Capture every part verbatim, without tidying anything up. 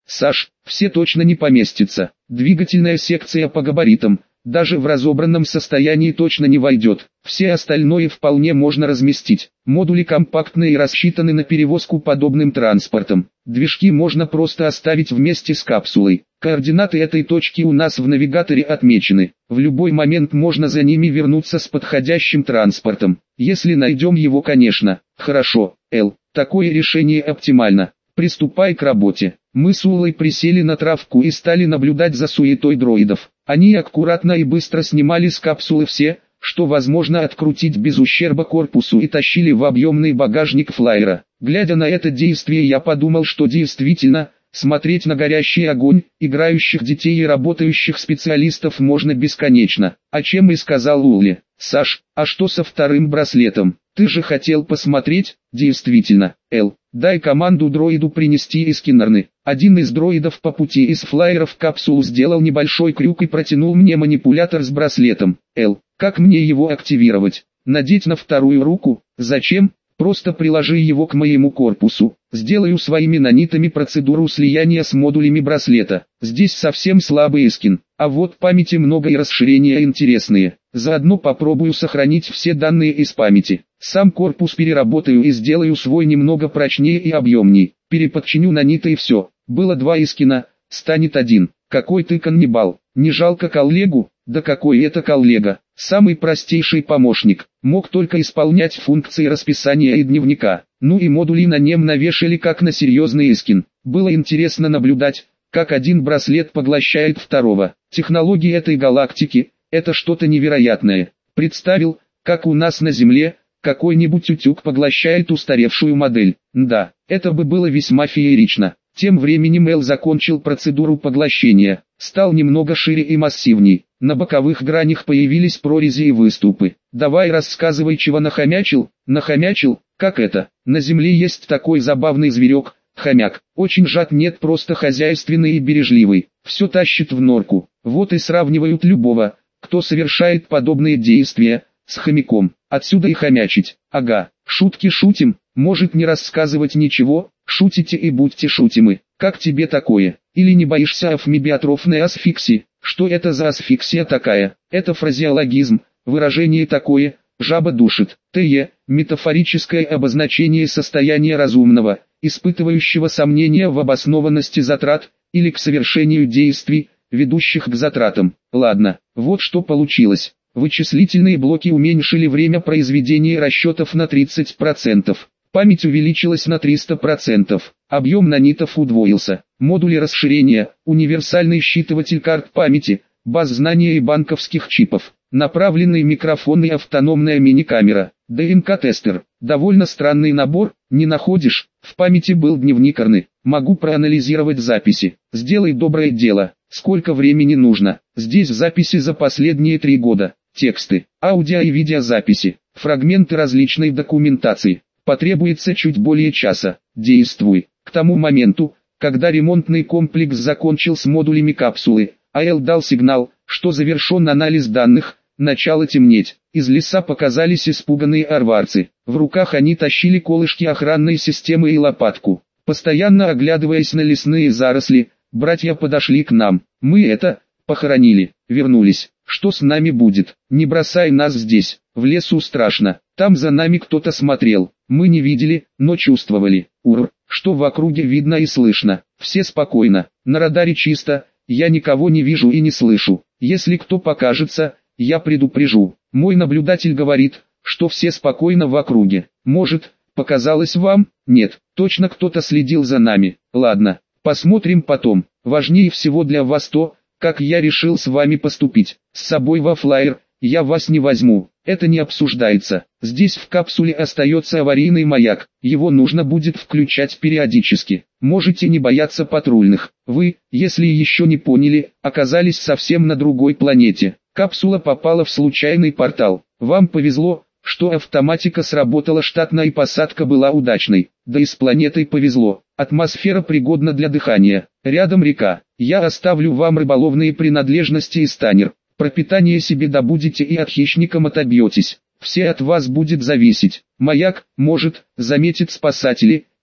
Саш, все точно не поместятся. Двигательная секция по габаритам, даже в разобранном состоянии точно не войдет. Все остальное вполне можно разместить. Модули компактные и рассчитаны на перевозку подобным транспортом. Движки можно просто оставить вместе с капсулой. Координаты этой точки у нас в навигаторе отмечены. В любой момент можно за ними вернуться с подходящим транспортом. Если найдем его, конечно. Хорошо, Эл, такое решение оптимально. Приступай к работе. Мы с Улой присели на травку и стали наблюдать за суетой дроидов. Они аккуратно и быстро снимали с капсулы все, что возможно открутить без ущерба корпусу, и тащили в объемный багажник флайера. Глядя на это действие, я подумал, что действительно, смотреть на горящий огонь, играющих детей и работающих специалистов можно бесконечно. О чем и сказал Улле. Саш, а что со вторым браслетом? Ты же хотел посмотреть? Действительно, Эл, дай команду дроиду принести из Киннерны. Один из дроидов по пути из флайера в капсулу сделал небольшой крюк и протянул мне манипулятор с браслетом. Эл, как мне его активировать? Надеть на вторую руку? Зачем? Просто приложи его к моему корпусу. Сделаю своими нанитами процедуру слияния с модулями браслета. Здесь совсем слабый эскин, а вот памяти много и расширения интересные. Заодно попробую сохранить все данные из памяти. Сам корпус переработаю и сделаю свой немного прочнее и объемней. Переподчиню наниты и все. Было два эскина, станет один. Какой ты каннибал? Не жалко коллегу? Да какой это коллега? Самый простейший помощник. Мог только исполнять функции расписания и дневника. Ну и модули на нем навешали как на серьезный эскин. Было интересно наблюдать, как один браслет поглощает второго. Технологии этой галактики – это что-то невероятное. Представил, как у нас на Земле какой-нибудь утюг поглощает устаревшую модель. Да, это бы было весьма феерично. Тем временем Эл закончил процедуру поглощения, стал немного шире и массивней. На боковых гранях появились прорези и выступы. Давай рассказывай, чего нахомячил. Нахомячил? Как это? На Земле есть такой забавный зверек, хомяк. Очень жад, нет, просто хозяйственный и бережливый. Все тащит в норку. Вот и сравнивают любого, кто совершает подобные действия, с хомяком. Отсюда и хомячить. Ага, шутки шутим, может не рассказывать ничего, шутите и будьте шутимы. Как тебе такое? Или не боишься амфибиотрофной асфиксии? Что это за асфиксия такая? Это фразеологизм, выражение такое, жаба душит. ТЕ, метафорическое обозначение состояния разумного, испытывающего сомнения в обоснованности затрат, или к совершению действий, ведущих к затратам. Ладно, вот что получилось. Вычислительные блоки уменьшили время произведения расчетов на тридцать процентов. Память увеличилась на триста процентов. Объем нанитов удвоился. Модули расширения, универсальный считыватель карт памяти, баз знания и банковских чипов, направленный микрофон и автономная мини-камера, ДНК-тестер. Довольно странный набор, не находишь? В памяти был дневник Арны. Могу проанализировать записи. Сделай доброе дело. Сколько времени нужно? Здесь записи за последние три года. Тексты, аудио и видеозаписи, фрагменты различной документации. Потребуется чуть более часа. Действуй. К тому моменту, когда ремонтный комплекс закончил с модулями капсулы, АЭЛ дал сигнал, что завершен анализ данных, начало темнеть. Из леса показались испуганные арварцы. В руках они тащили колышки охранной системы и лопатку. Постоянно оглядываясь на лесные заросли, братья подошли к нам. Мы это, похоронили, вернулись. Что с нами будет? Не бросай нас здесь, в лесу страшно. Там за нами кто-то смотрел. Мы не видели, но чувствовали. Ур, что в округе видно и слышно. Все спокойно, на радаре чисто, я никого не вижу и не слышу. Если кто покажется, я предупрежу. Мой наблюдатель говорит, что все спокойно в округе. Может, показалось вам? Нет, точно кто-то следил за нами. Ладно, посмотрим потом. Важнее всего для вас то, как я решил с вами поступить. С собой во флайер я вас не возьму. Это не обсуждается. Здесь в капсуле остается аварийный маяк. Его нужно будет включать периодически. Можете не бояться патрульных. Вы, если еще не поняли, оказались совсем на другой планете. Капсула попала в случайный портал. Вам повезло, что автоматика сработала штатно и посадка была удачной. Да и с планетой повезло. Атмосфера пригодна для дыхания. Рядом река. Я оставлю вам рыболовные принадлежности и станер. Пропитание себе добудете и от хищникам отобьетесь. Все от вас будет зависеть. Маяк, может, заметит спасатели,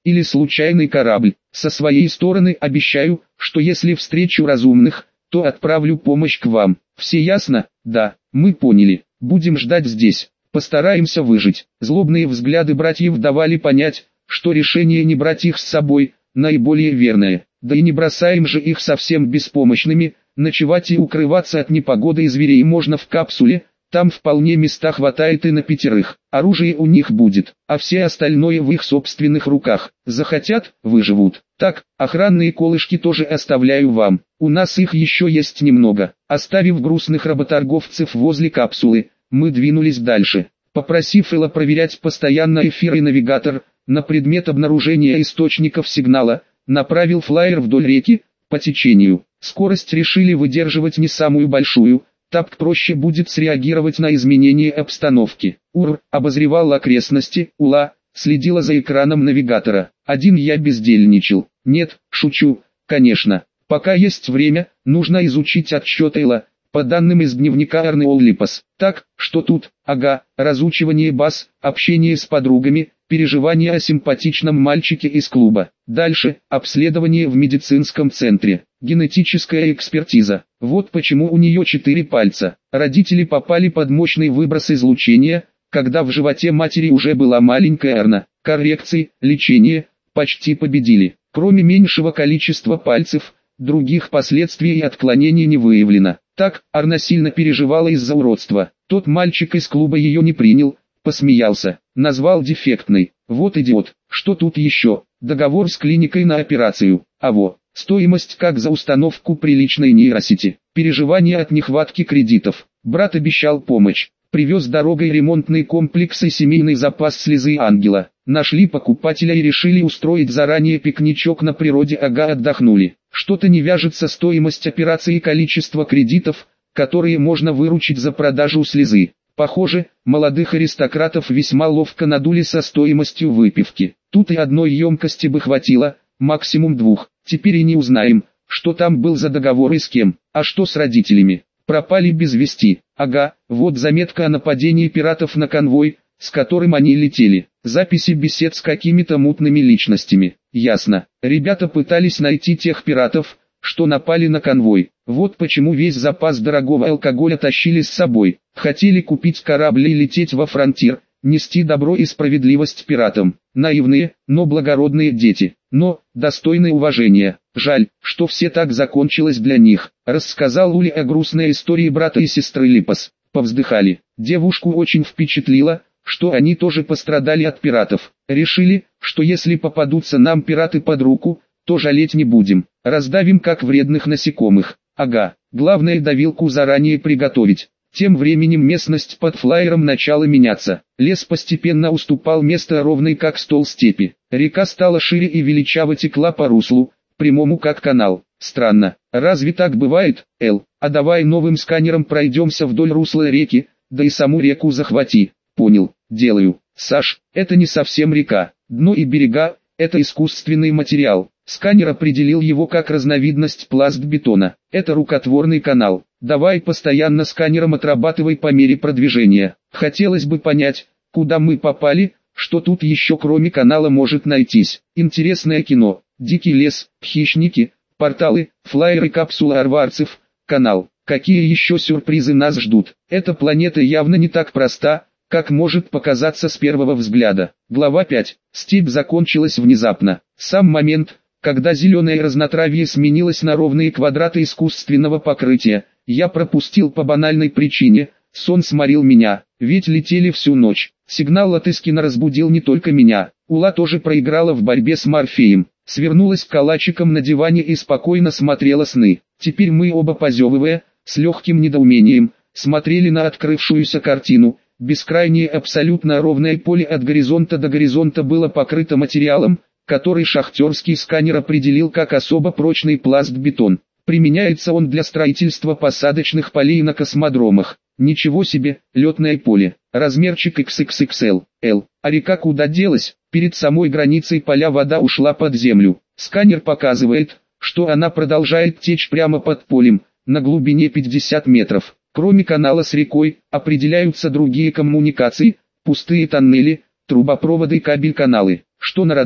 или случайный корабль. Со своей стороны обещаю, что если встречу разумных, то отправлю помощь к вам. Все ясно? Да, мы поняли. Будем ждать здесь. Постараемся выжить. Злобные взгляды братьев давали понять, что решение не брать их с собой наиболее верное. Да и не бросаем же их совсем беспомощными. Ночевать и укрываться от непогоды и зверей можно в капсуле. Там вполне места хватает и на пятерых. Оружие у них будет, а все остальное в их собственных руках. Захотят – выживут. Так, охранные колышки тоже оставляю вам. У нас их еще есть немного. Оставив грустных работорговцев возле капсулы, мы двинулись дальше. Попросив Элла проверять постоянно эфир и навигатор, на предмет обнаружения источников сигнала, направил флайер вдоль реки, по течению. Скорость решили выдерживать не самую большую, так проще будет среагировать на изменение обстановки. Ур обозревал окрестности, Ула следила за экраном навигатора. Один я бездельничал. Нет, шучу, конечно. Пока есть время, нужно изучить отчет Элла, по данным из дневника Арнеол Липас. Так, что тут? Ага, разучивание баз, общение с подругами, переживания о симпатичном мальчике из клуба. Дальше, обследование в медицинском центре, генетическая экспертиза. Вот почему у нее четыре пальца. Родители попали под мощный выброс излучения, когда в животе матери уже была маленькая Арна. Коррекции, лечение, почти победили. Кроме меньшего количества пальцев, других последствий и отклонений не выявлено. Так, Арна сильно переживала из-за уродства. Тот мальчик из клуба ее не принял, посмеялся, назвал дефектной. Вот идиот. Что тут еще? Договор с клиникой на операцию. А во, стоимость как за установку приличной нейросети. Переживания от нехватки кредитов. Брат обещал помощь. Привез дорогой ремонтный комплекс и семейный запас слезы ангела. Нашли покупателя и решили устроить заранее пикничок на природе, ага, отдохнули. Что-то не вяжется стоимость операции и количество кредитов, которые можно выручить за продажу слезы. Похоже, молодых аристократов весьма ловко надули со стоимостью выпивки. Тут и одной емкости бы хватило, максимум двух. Теперь и не узнаем, что там был за договор и с кем. А что с родителями? Пропали без вести. Ага, вот заметка о нападении пиратов на конвой, с которым они летели. Записи бесед с какими-то мутными личностями. Ясно. Ребята пытались найти тех пиратов, что напали на конвой. Вот почему весь запас дорогого алкоголя тащили с собой. Хотели купить корабль и лететь во фронтир, нести добро и справедливость пиратам. Наивные, но благородные дети. Но, достойные уважения. Жаль, что все так закончилось для них. Рассказал Ули о грустной истории брата и сестры Липас. Повздыхали. Девушку очень впечатлило, что они тоже пострадали от пиратов. Решили, что если попадутся нам пираты под руку, то жалеть не будем. Раздавим как вредных насекомых. Ага, главное давилку заранее приготовить. Тем временем местность под флайером начала меняться. Лес постепенно уступал место ровной как стол степи. Река стала шире и величаво текла по руслу, прямому как канал. Странно, разве так бывает, Эл? А давай новым сканером пройдемся вдоль русла реки, да и саму реку захвати. Понял, делаю. Саш, это не совсем река. Дно и берега – это искусственный материал. Сканер определил его как разновидность пластбетона. Это рукотворный канал. Давай постоянно сканером отрабатывай по мере продвижения. Хотелось бы понять, куда мы попали, что тут еще кроме канала может найтись. Интересное кино, дикий лес, хищники, порталы, флайеры, капсула арварцев, канал. Какие еще сюрпризы нас ждут? Эта планета явно не так проста, как может показаться с первого взгляда. Глава пять. Степь закончилась внезапно. Сам момент, когда зеленое разнотравье сменилось на ровные квадраты искусственного покрытия, я пропустил по банальной причине. Сон сморил меня, ведь летели всю ночь. Сигнал от Искина разбудил не только меня. Ула тоже проиграла в борьбе с Морфеем. Свернулась калачиком на диване и спокойно смотрела сны. Теперь мы оба, позевывая, с легким недоумением, смотрели на открывшуюся картину. Бескрайнее абсолютно ровное поле от горизонта до горизонта было покрыто материалом, который шахтерский сканер определил как особо прочный пластбетон. Применяется он для строительства посадочных полей на космодромах. Ничего себе, летное поле. Размерчик икс икс икс эл. Л. А река куда делась? Перед самой границей поля вода ушла под землю. Сканер показывает, что она продолжает течь прямо под полем, на глубине пятьдесят метров. Кроме канала с рекой, определяются другие коммуникации, пустые тоннели, трубопроводы и кабель-каналы. Что на радаре?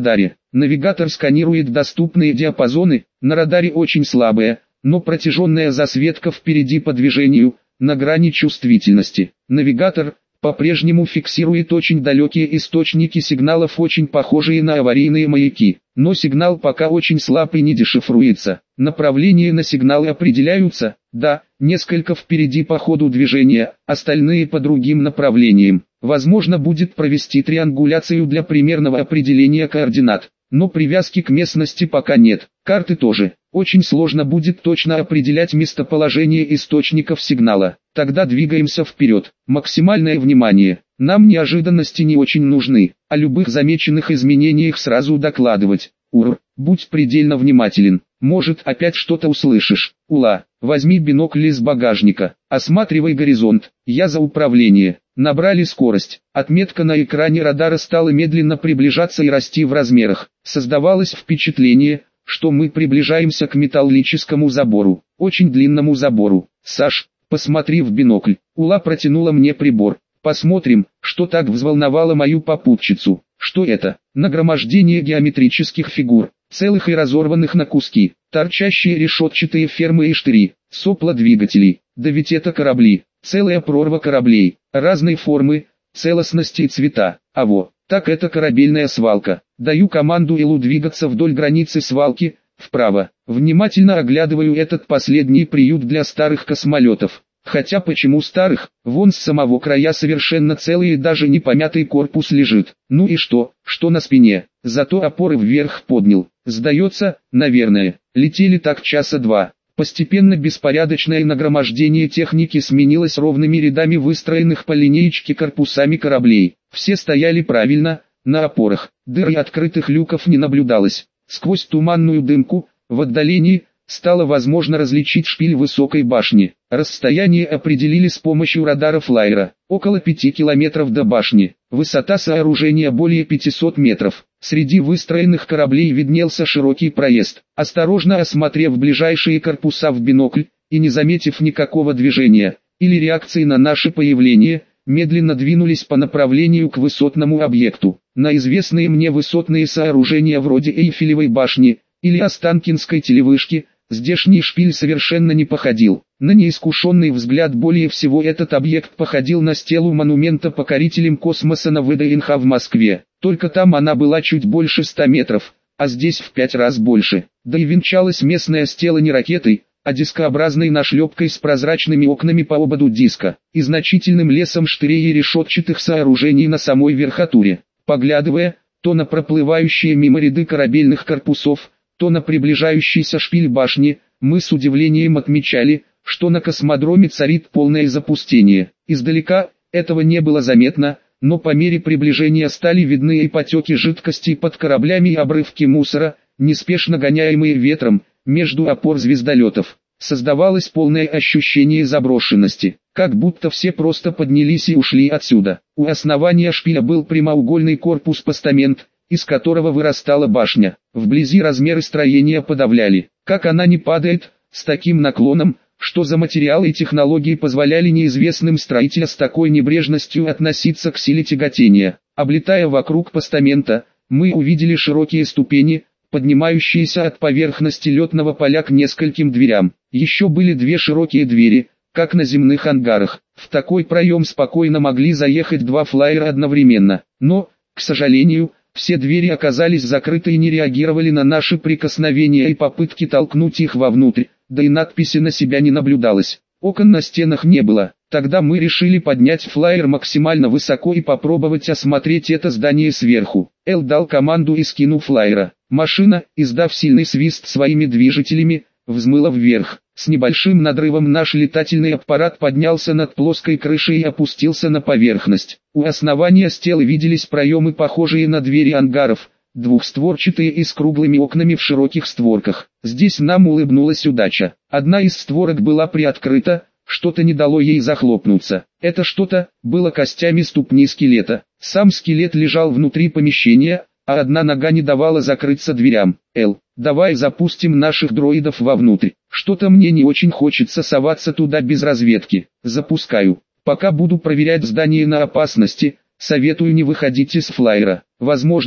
Навигатор сканирует доступные диапазоны, на радаре очень слабая, но протяженная засветка впереди по движению, на грани чувствительности. Навигатор по-прежнему фиксирует очень далекие источники сигналов, очень похожие на аварийные маяки, но сигнал пока очень слаб и не дешифруется. Направления на сигналы определяются, да, несколько впереди по ходу движения, остальные по другим направлениям. Возможно будет провести триангуляцию для примерного определения координат, но привязки к местности пока нет, карты тоже. Очень сложно будет точно определять местоположение источников сигнала. Тогда двигаемся вперед. Максимальное внимание. Нам неожиданности не очень нужны. О любых замеченных изменениях сразу докладывать. Ур, будь предельно внимателен. Может, опять что-то услышишь. Ула, возьми бинокль из багажника. Осматривай горизонт. Я за управление. Набрали скорость. Отметка на экране радара стала медленно приближаться и расти в размерах. Создавалось впечатление, что мы приближаемся к металлическому забору, очень длинному забору. Саш, посмотри в бинокль. Ула протянула мне прибор. Посмотрим, что так взволновало мою попутчицу. Что это? Нагромождение геометрических фигур, целых и разорванных на куски, торчащие решетчатые фермы и штыри, сопла двигателей. Да ведь это корабли, целая прорва кораблей, разной формы, целостности и цвета. А во, так это корабельная свалка. Даю команду Элу двигаться вдоль границы свалки, вправо. Внимательно оглядываю этот последний приют для старых космолетов. Хотя почему старых? Вон с самого края совершенно целый и даже не помятый корпус лежит. Ну и что, что на спине? Зато опоры вверх поднял. Сдается, наверное. Летели так часа два. Постепенно беспорядочное нагромождение техники сменилось ровными рядами выстроенных по линеечке корпусами кораблей. Все стояли правильно, на опорах. Дыр и открытых люков не наблюдалось. Сквозь туманную дымку, в отдалении, стало возможно различить шпиль высокой башни. Расстояние определили с помощью радара флайера. Около пяти километров до башни. Высота сооружения более пятисот метров. Среди выстроенных кораблей виднелся широкий проезд. Осторожно осмотрев ближайшие корпуса в бинокль, и не заметив никакого движения, или реакции на наше появление, медленно двинулись по направлению к высотному объекту. На известные мне высотные сооружения вроде Эйфелевой башни, или Останкинской телевышки, здешний шпиль совершенно не походил. На неискушенный взгляд более всего этот объект походил на стелу монумента покорителям космоса на ВДНХ в Москве. Только там она была чуть больше ста метров, а здесь в пять раз больше. Да и венчалась местная стела не ракетой, а дискообразной нашлепкой с прозрачными окнами по ободу диска, и значительным лесом штырей и решетчатых сооружений на самой верхотуре. Поглядывая, то на проплывающие мимо ряды корабельных корпусов, то на приближающийся шпиль башни, мы с удивлением отмечали, что на космодроме царит полное запустение. Издалека этого не было заметно, но по мере приближения стали видны и потеки жидкости под кораблями и обрывки мусора, неспешно гоняемые ветром, между опор звездолетов. Создавалось полное ощущение заброшенности, как будто все просто поднялись и ушли отсюда. У основания шпиля был прямоугольный корпус-постамент, из которого вырастала башня. Вблизи размеры строения подавляли. Как она не падает, с таким наклоном, что за материалы и технологии позволяли неизвестным строителям с такой небрежностью относиться к силе тяготения. Облетая вокруг постамента, мы увидели широкие ступени, поднимающиеся от поверхности летного поля к нескольким дверям. Еще были две широкие двери, как на земных ангарах. В такой проем спокойно могли заехать два флайера одновременно. Но, к сожалению, все двери оказались закрыты и не реагировали на наши прикосновения и попытки толкнуть их вовнутрь, да и надписи на себя не наблюдалось. Окон на стенах не было. Тогда мы решили поднять флайер максимально высоко и попробовать осмотреть это здание сверху. Эл дал команду и скинул флайера. Машина, издав сильный свист своими движителями, взмыла вверх. С небольшим надрывом наш летательный аппарат поднялся над плоской крышей и опустился на поверхность. У основания стелы виделись проемы, похожие на двери ангаров, двухстворчатые и с круглыми окнами в широких створках. Здесь нам улыбнулась удача. Одна из створок была приоткрыта, что-то не дало ей захлопнуться. Это что-то было костями ступни скелета. Сам скелет лежал внутри помещения, а одна нога не давала закрыться дверям. Эл, давай запустим наших дроидов вовнутрь. Что-то мне не очень хочется соваться туда без разведки. Запускаю. Пока буду проверять здание на опасности, советую не выходить из флайера. Возможно,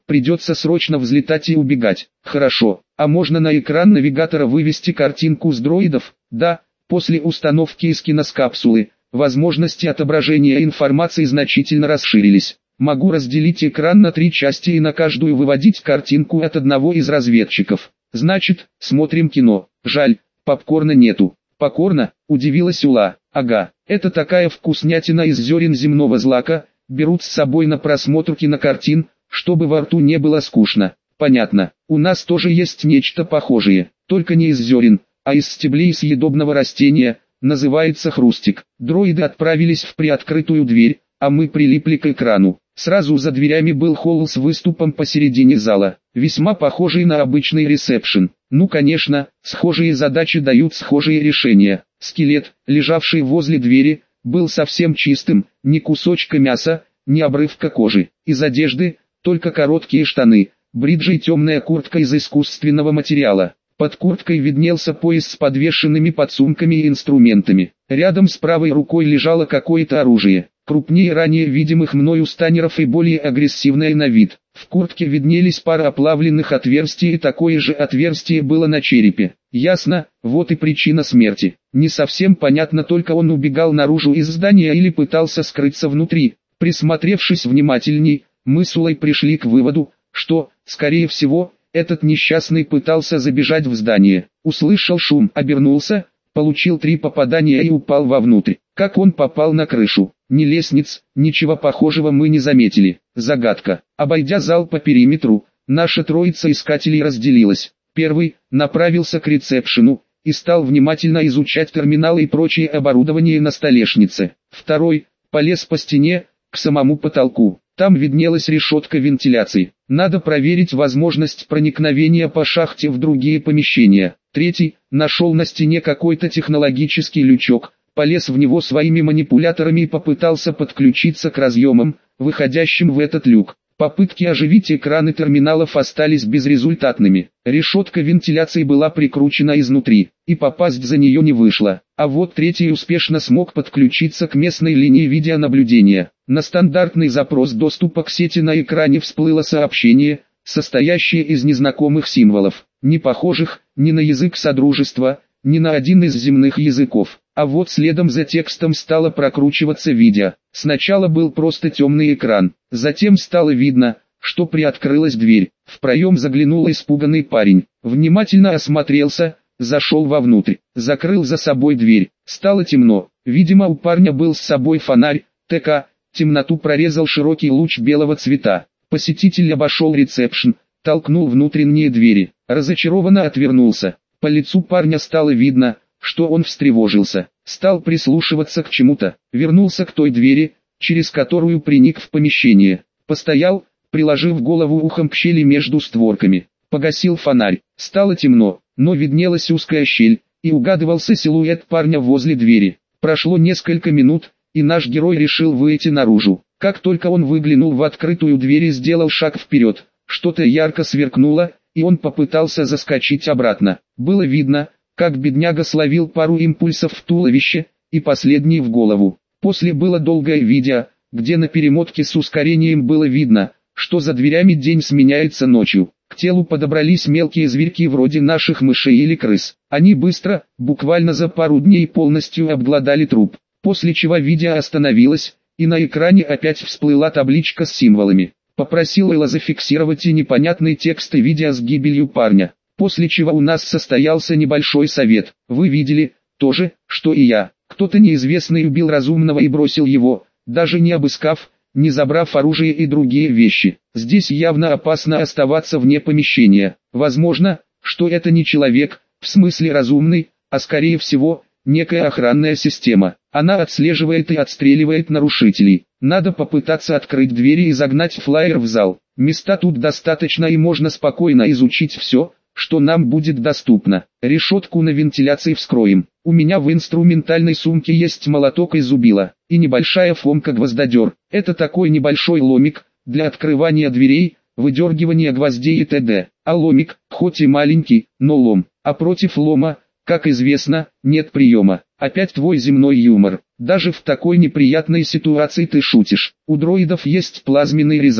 придется срочно взлетать и убегать. Хорошо, а можно на экран навигатора вывести картинку с дроидов? Да, после установки из киноскапсулы, возможности отображения информации значительно расширились. Могу разделить экран на три части и на каждую выводить картинку от одного из разведчиков. Значит, смотрим кино. Жаль, попкорна нету. Покорно, удивилась Ула. Ага, это такая вкуснятина из зерен земного злака, берут с собой на просмотр кинокартин, чтобы во рту не было скучно. Понятно, у нас тоже есть нечто похожее, только не из зерен, а из стеблей съедобного растения, называется хрустик. Дроиды отправились в приоткрытую дверь, а мы прилипли к экрану. Сразу за дверями был холл с выступом посередине зала, весьма похожий на обычный ресепшн. Ну конечно, схожие задачи дают схожие решения. Скелет, лежавший возле двери, был совсем чистым, ни кусочка мяса, ни обрывка кожи. Из одежды, только короткие штаны, бриджи и темная куртка из искусственного материала. Под курткой виднелся пояс с подвешенными подсумками и инструментами. Рядом с правой рукой лежало какое-то оружие, крупнее ранее видимых мною станеров и более агрессивное на вид. В куртке виднелись пара оплавленных отверстий и такое же отверстие было на черепе. Ясно, вот и причина смерти. Не совсем понятно, только он убегал наружу из здания или пытался скрыться внутри. Присмотревшись внимательней, мы с Улой пришли к выводу, что, скорее всего, этот несчастный пытался забежать в здание. Услышал шум, обернулся, получил три попадания и упал вовнутрь. Как он попал на крышу? Ни лестниц, ничего похожего мы не заметили. Загадка. Обойдя зал по периметру, наша троица искателей разделилась. Первый направился к ресепшену и стал внимательно изучать терминалы и прочее оборудование на столешнице. Второй полез по стене к самому потолку. Там виднелась решетка вентиляции. Надо проверить возможность проникновения по шахте в другие помещения. Третий нашел на стене какой-то технологический лючок, полез в него своими манипуляторами и попытался подключиться к разъемам, выходящим в этот люк. Попытки оживить экраны терминалов остались безрезультатными. Решетка вентиляции была прикручена изнутри, и попасть за нее не вышло. А вот третий успешно смог подключиться к местной линии видеонаблюдения. На стандартный запрос доступа к сети на экране всплыло сообщение, состоящее из незнакомых символов, не похожих ни на язык Содружества, ни на один из земных языков. А вот следом за текстом стало прокручиваться видео. Сначала был просто темный экран, затем стало видно, что приоткрылась дверь. В проем заглянул испуганный парень, внимательно осмотрелся, зашел вовнутрь, закрыл за собой дверь. Стало темно, видимо у парня был с собой фонарь, ТК, темноту прорезал широкий луч белого цвета. Посетитель обошел ресепшн, толкнул внутренние двери, разочарованно отвернулся. По лицу парня стало видно, что он встревожился, стал прислушиваться к чему-то, вернулся к той двери, через которую приник в помещение, постоял, приложив голову ухом к щели между створками, погасил фонарь. Стало темно, но виднелась узкая щель, и угадывался силуэт парня возле двери. Прошло несколько минут, и наш герой решил выйти наружу. Как только он выглянул в открытую дверь и сделал шаг вперед, что-то ярко сверкнуло, и он попытался заскочить обратно. Было видно, как бедняга словил пару импульсов в туловище, и последний в голову. После было долгое видео, где на перемотке с ускорением было видно, что за дверями день сменяется ночью. К телу подобрались мелкие зверьки вроде наших мышей или крыс. Они быстро, буквально за пару дней полностью обглодали труп. После чего видео остановилось, и на экране опять всплыла табличка с символами. Попросил Элла зафиксировать и непонятный текст и видео с гибелью парня. После чего у нас состоялся небольшой совет. Вы видели, то же, что и я. Кто-то неизвестный убил разумного и бросил его, даже не обыскав, не забрав оружие и другие вещи. Здесь явно опасно оставаться вне помещения. Возможно, что это не человек, в смысле разумный, а скорее всего, некая охранная система. Она отслеживает и отстреливает нарушителей. Надо попытаться открыть двери и загнать флайер в зал. Места тут достаточно и можно спокойно изучить все, что нам будет доступно. Решетку на вентиляции вскроем. У меня в инструментальной сумке есть молоток и зубило, и небольшая фомка-гвоздодер. Это такой небольшой ломик, для открывания дверей, выдергивания гвоздей и т.д. А ломик, хоть и маленький, но лом. А против лома, как известно, нет приема. Опять твой земной юмор. Даже в такой неприятной ситуации ты шутишь. У дроидов есть плазменный резак.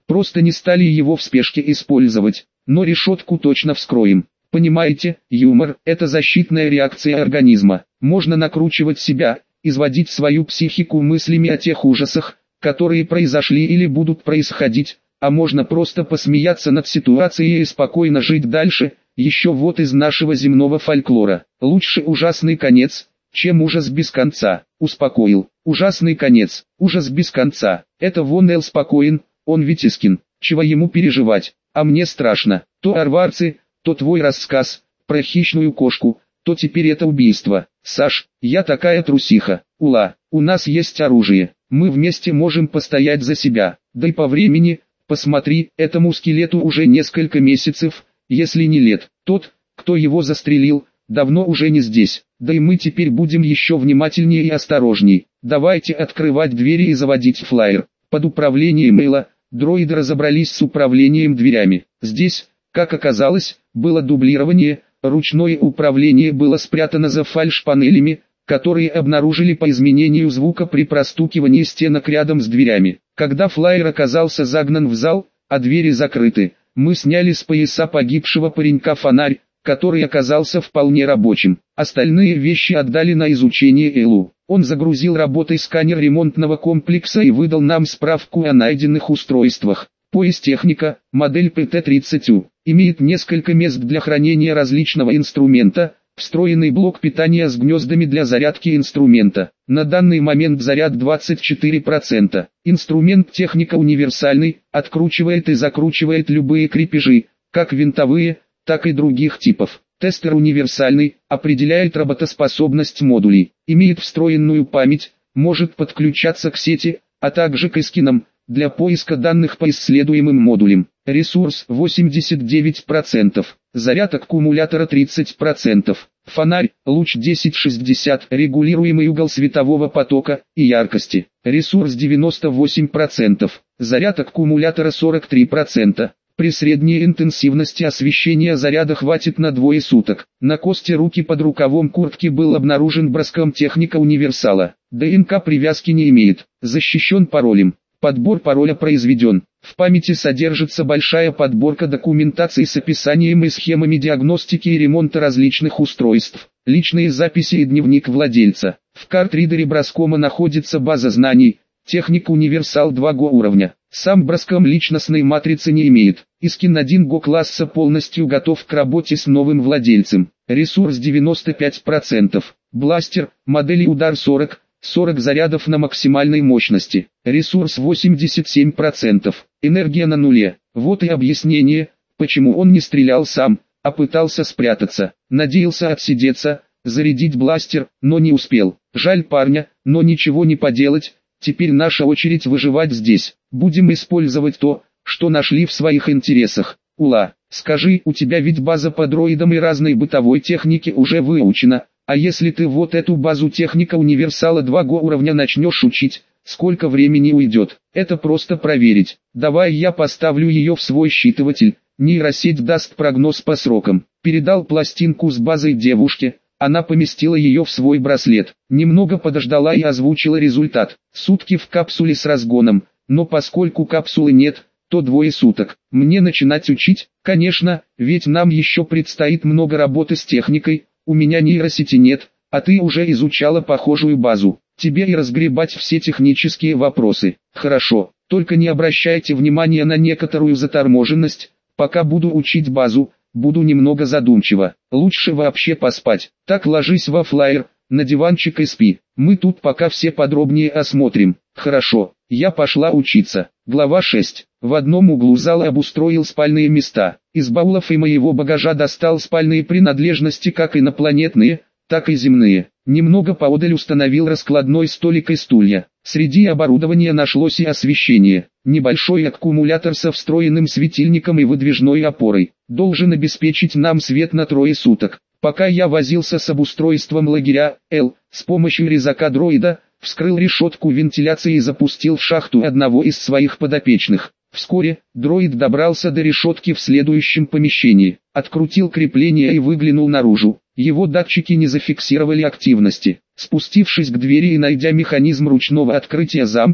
Просто не стали его в спешке использовать, но решетку точно вскроем. Понимаете, юмор – это защитная реакция организма. Можно накручивать себя, изводить свою психику мыслями о тех ужасах, которые произошли или будут происходить, а можно просто посмеяться над ситуацией и спокойно жить дальше. Еще вот из нашего земного фольклора: лучше ужасный конец, чем ужас без конца. Успокоил. Ужасный конец, ужас без конца. Это вон Эл спокоен, он Витискин, чего ему переживать, а мне страшно. То арварцы, то твой рассказ про хищную кошку, то теперь это убийство. Саш, я такая трусиха. Ула, у нас есть оружие, мы вместе можем постоять за себя. Да и по времени, посмотри, этому скелету уже несколько месяцев, если не лет. Тот, кто его застрелил, давно уже не здесь. Да и мы теперь будем еще внимательнее и осторожней. Давайте открывать двери и заводить флайер. Под управлением Элла, дроиды разобрались с управлением дверями. Здесь, как оказалось, было дублирование, ручное управление было спрятано за фальш-панелями, которые обнаружили по изменению звука при простукивании стенок рядом с дверями. Когда флайер оказался загнан в зал, а двери закрыты, мы сняли с пояса погибшего паренька фонарь, который оказался вполне рабочим. Остальные вещи отдали на изучение Эллу. Он загрузил работой сканер ремонтного комплекса и выдал нам справку о найденных устройствах. Пояс техника, модель пэ тэ тридцать ю, имеет несколько мест для хранения различного инструмента, встроенный блок питания с гнездами для зарядки инструмента. На данный момент заряд двадцать четыре процента. Инструмент техника универсальный, откручивает и закручивает любые крепежи, как винтовые, так и других типов. Тестер универсальный, определяет работоспособность модулей, имеет встроенную память, может подключаться к сети, а также к эскинам, для поиска данных по исследуемым модулям. Ресурс восемьдесят девять процентов, заряд аккумулятора тридцать процентов, фонарь, луч десять шестьдесят, регулируемый угол светового потока и яркости. Ресурс девяносто восемь процентов, заряд аккумулятора сорок три процента. При средней интенсивности освещения заряда хватит на двое суток. На кости руки под рукавом куртки был обнаружен броском техника универсала. ДНК привязки не имеет, защищен паролем. Подбор пароля произведен. В памяти содержится большая подборка документации с описанием и схемами диагностики и ремонта различных устройств. Личные записи и дневник владельца. В картридере Броскома находится база знаний. Техник универсал два го уровня. Сам Броском личностной матрицы не имеет. Искин один го класса полностью готов к работе с новым владельцем. Ресурс девяносто пять процентов. Бластер, модели удар сорок, сорок зарядов на максимальной мощности. Ресурс восемьдесят семь процентов. Энергия на нуле. Вот и объяснение, почему он не стрелял сам, а пытался спрятаться. Надеялся отсидеться, зарядить бластер, но не успел. Жаль парня, но ничего не поделать. Теперь наша очередь выживать здесь. Будем использовать то, что нашли в своих интересах. Ула, скажи, у тебя ведь база по дроидам и разной бытовой технике уже выучена, а если ты вот эту базу техника универсала два го уровня начнешь учить, сколько времени уйдет? Это просто проверить. Давай я поставлю ее в свой считыватель, нейросеть даст прогноз по срокам. Передал пластинку с базой девушке. Она поместила ее в свой браслет, немного подождала и озвучила результат. Сутки в капсуле с разгоном, но поскольку капсулы нет, то двое суток. Мне начинать учить? Конечно, ведь нам еще предстоит много работы с техникой, у меня нейросети нет, а ты уже изучала похожую базу. Тебе и разгребать все технические вопросы. Хорошо, только не обращайте внимания на некоторую заторможенность, пока буду учить базу. Буду немного задумчиво. Лучше вообще поспать. Так ложись во флайер, на диванчик и спи. Мы тут пока все подробнее осмотрим. Хорошо, я пошла учиться. Глава шесть. В одном углу зала обустроил спальные места. Из баулов и моего багажа достал спальные принадлежности как инопланетные, так и земные. Немного поодаль установил раскладной столик и стулья. Среди оборудования нашлось и освещение. Небольшой аккумулятор со встроенным светильником и выдвижной опорой. Должен обеспечить нам свет на трое суток. Пока я возился с обустройством лагеря, Эл, с помощью резака дроида, вскрыл решетку вентиляции и запустил в шахту одного из своих подопечных. Вскоре, дроид добрался до решетки в следующем помещении, открутил крепление и выглянул наружу. Его датчики не зафиксировали активности. Спустившись к двери и найдя механизм ручного открытия замка,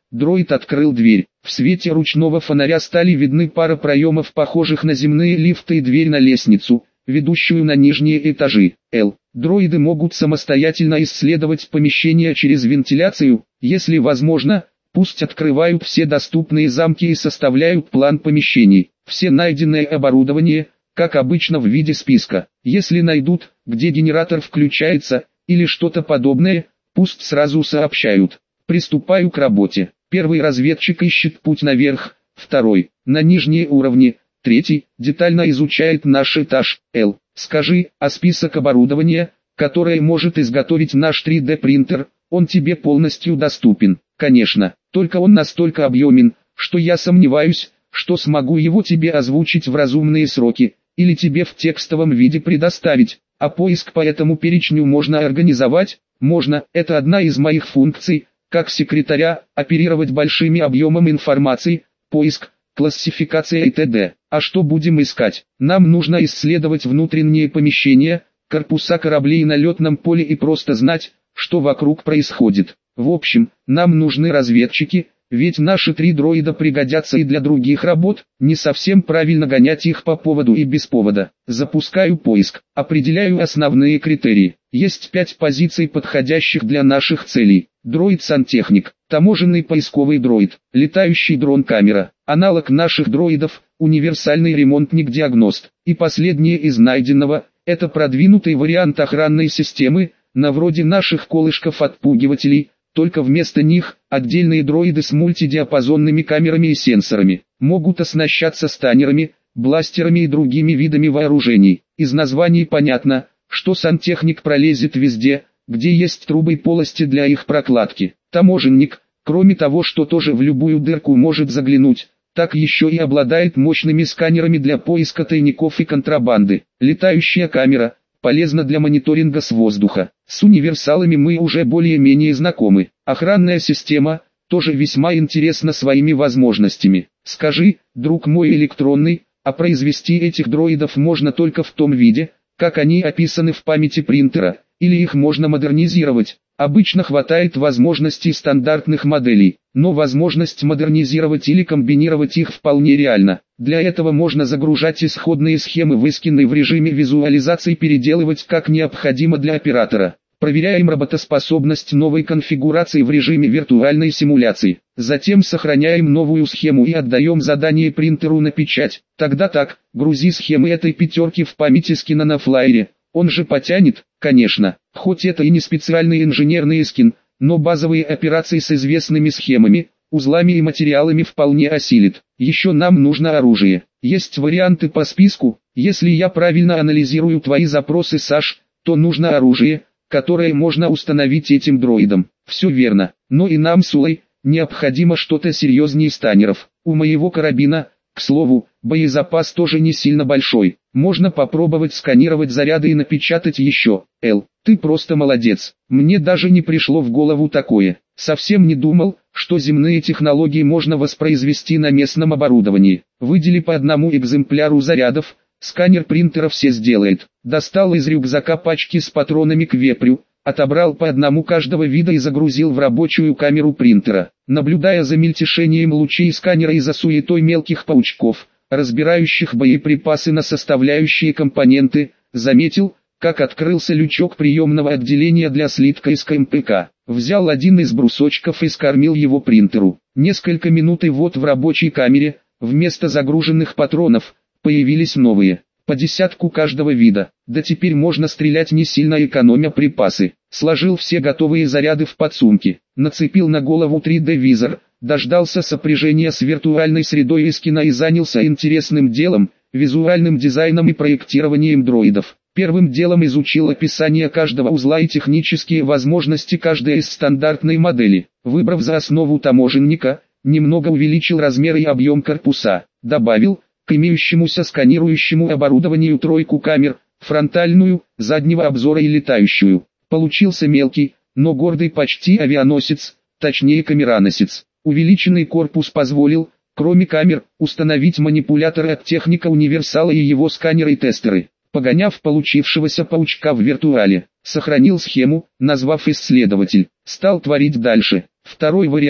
Дроид открыл дверь. В свете ручного фонаря стали видны пара проемов, похожих на земные лифты, и дверь на лестницу, ведущую на нижние этажи. Л. Дроиды могут самостоятельно исследовать помещение через вентиляцию, если возможно. Пусть открывают все доступные замки и составляют план помещений. Все найденное оборудование, как обычно, в виде списка. Если найдут, где генератор включается, или что-то подобное, пусть сразу сообщают. Приступаю к работе. Первый разведчик ищет путь наверх, второй – на нижние уровни, третий – детально изучает наш этаж. Л. Скажи, а список оборудования, которое может изготовить наш три дэ принтер, он тебе полностью доступен? Конечно, только он настолько объемен, что я сомневаюсь, что смогу его тебе озвучить в разумные сроки, или тебе в текстовом виде предоставить, а поиск по этому перечню можно организовать? Можно, это одна из моих функций, как секретаря, оперировать большими объемами информации, поиск, классификация и т.д. А что будем искать? Нам нужно исследовать внутренние помещения, корпуса кораблей на летном поле и просто знать, что вокруг происходит. В общем, нам нужны разведчики, ведь наши три дроида пригодятся и для других работ. Не совсем правильно гонять их по поводу и без повода. Запускаю поиск, определяю основные критерии. Есть пять позиций, подходящих для наших целей. Дроид-сантехник, таможенный поисковый дроид, летающий дрон-камера, аналог наших дроидов, универсальный ремонтник-диагност. И последнее из найденного – это продвинутый вариант охранной системы, на вроде наших колышков-отпугивателей, только вместо них – отдельные дроиды с мультидиапазонными камерами и сенсорами. Могут оснащаться станерами, бластерами и другими видами вооружений. Из названий понятно, что сантехник пролезет везде, где есть трубы и полости для их прокладки. Таможенник, кроме того, что тоже в любую дырку может заглянуть, так еще и обладает мощными сканерами для поиска тайников и контрабанды. Летающая камера полезна для мониторинга с воздуха. С универсалами мы уже более-менее знакомы. Охранная система тоже весьма интересна своими возможностями. Скажи, друг мой электронный, а произвести этих дроидов можно только в том виде, как они описаны в памяти принтера, или их можно модернизировать. Обычно хватает возможностей стандартных моделей, но возможность модернизировать или комбинировать их вполне реальна. Для этого можно загружать исходные схемы в Искин и в режиме визуализации переделывать как необходимо для оператора. Проверяем работоспособность новой конфигурации в режиме виртуальной симуляции. Затем сохраняем новую схему и отдаем задание принтеру на печать. Тогда так, грузи схемы этой пятерки в память Искина на флайере. Он же потянет, конечно, хоть это и не специальный инженерный Искин, но базовые операции с известными схемами, узлами и материалами вполне осилит. Еще нам нужно оружие. Есть варианты по списку. Если я правильно анализирую твои запросы, Саш, то нужно оружие, которое можно установить этим дроидом. Все верно, но и нам с Улой необходимо что-то серьезнее станеров. У моего карабина, к слову, боезапас тоже не сильно большой. Можно попробовать сканировать заряды и напечатать еще. Эл, ты просто молодец. Мне даже не пришло в голову такое. Совсем не думал, что земные технологии можно воспроизвести на местном оборудовании. Выдели по одному экземпляру зарядов, сканер принтера все сделает. Достал из рюкзака пачки с патронами к вепрю, отобрал по одному каждого вида и загрузил в рабочую камеру принтера. Наблюдая за мельтешением лучей сканера и за суетой мелких паучков, разбирающих боеприпасы на составляющие компоненты, заметил, как открылся лючок приемного отделения для слитка из ка эм пэ ка. Взял один из брусочков и скормил его принтеру. Несколько минут и вот в рабочей камере, вместо загруженных патронов, появились новые, по десятку каждого вида. Да теперь можно стрелять не сильно экономя припасы. Сложил все готовые заряды в подсумки, нацепил на голову три дэ визор, дождался сопряжения с виртуальной средой Искина и занялся интересным делом, визуальным дизайном и проектированием дроидов. Первым делом изучил описание каждого узла и технические возможности каждой из стандартной модели. Выбрав за основу таможенника, немного увеличил размер и объем корпуса. Добавил к имеющемуся сканирующему оборудованию тройку камер, фронтальную, заднего обзора и летающую. Получился мелкий, но гордый почти авианосец, точнее камераносец. Увеличенный корпус позволил, кроме камер, установить манипуляторы от техника универсала и его сканеры и тестеры. Погоняв получившегося паучка в виртуале, сохранил схему, назвав исследователь, стал творить дальше. Второй вариант,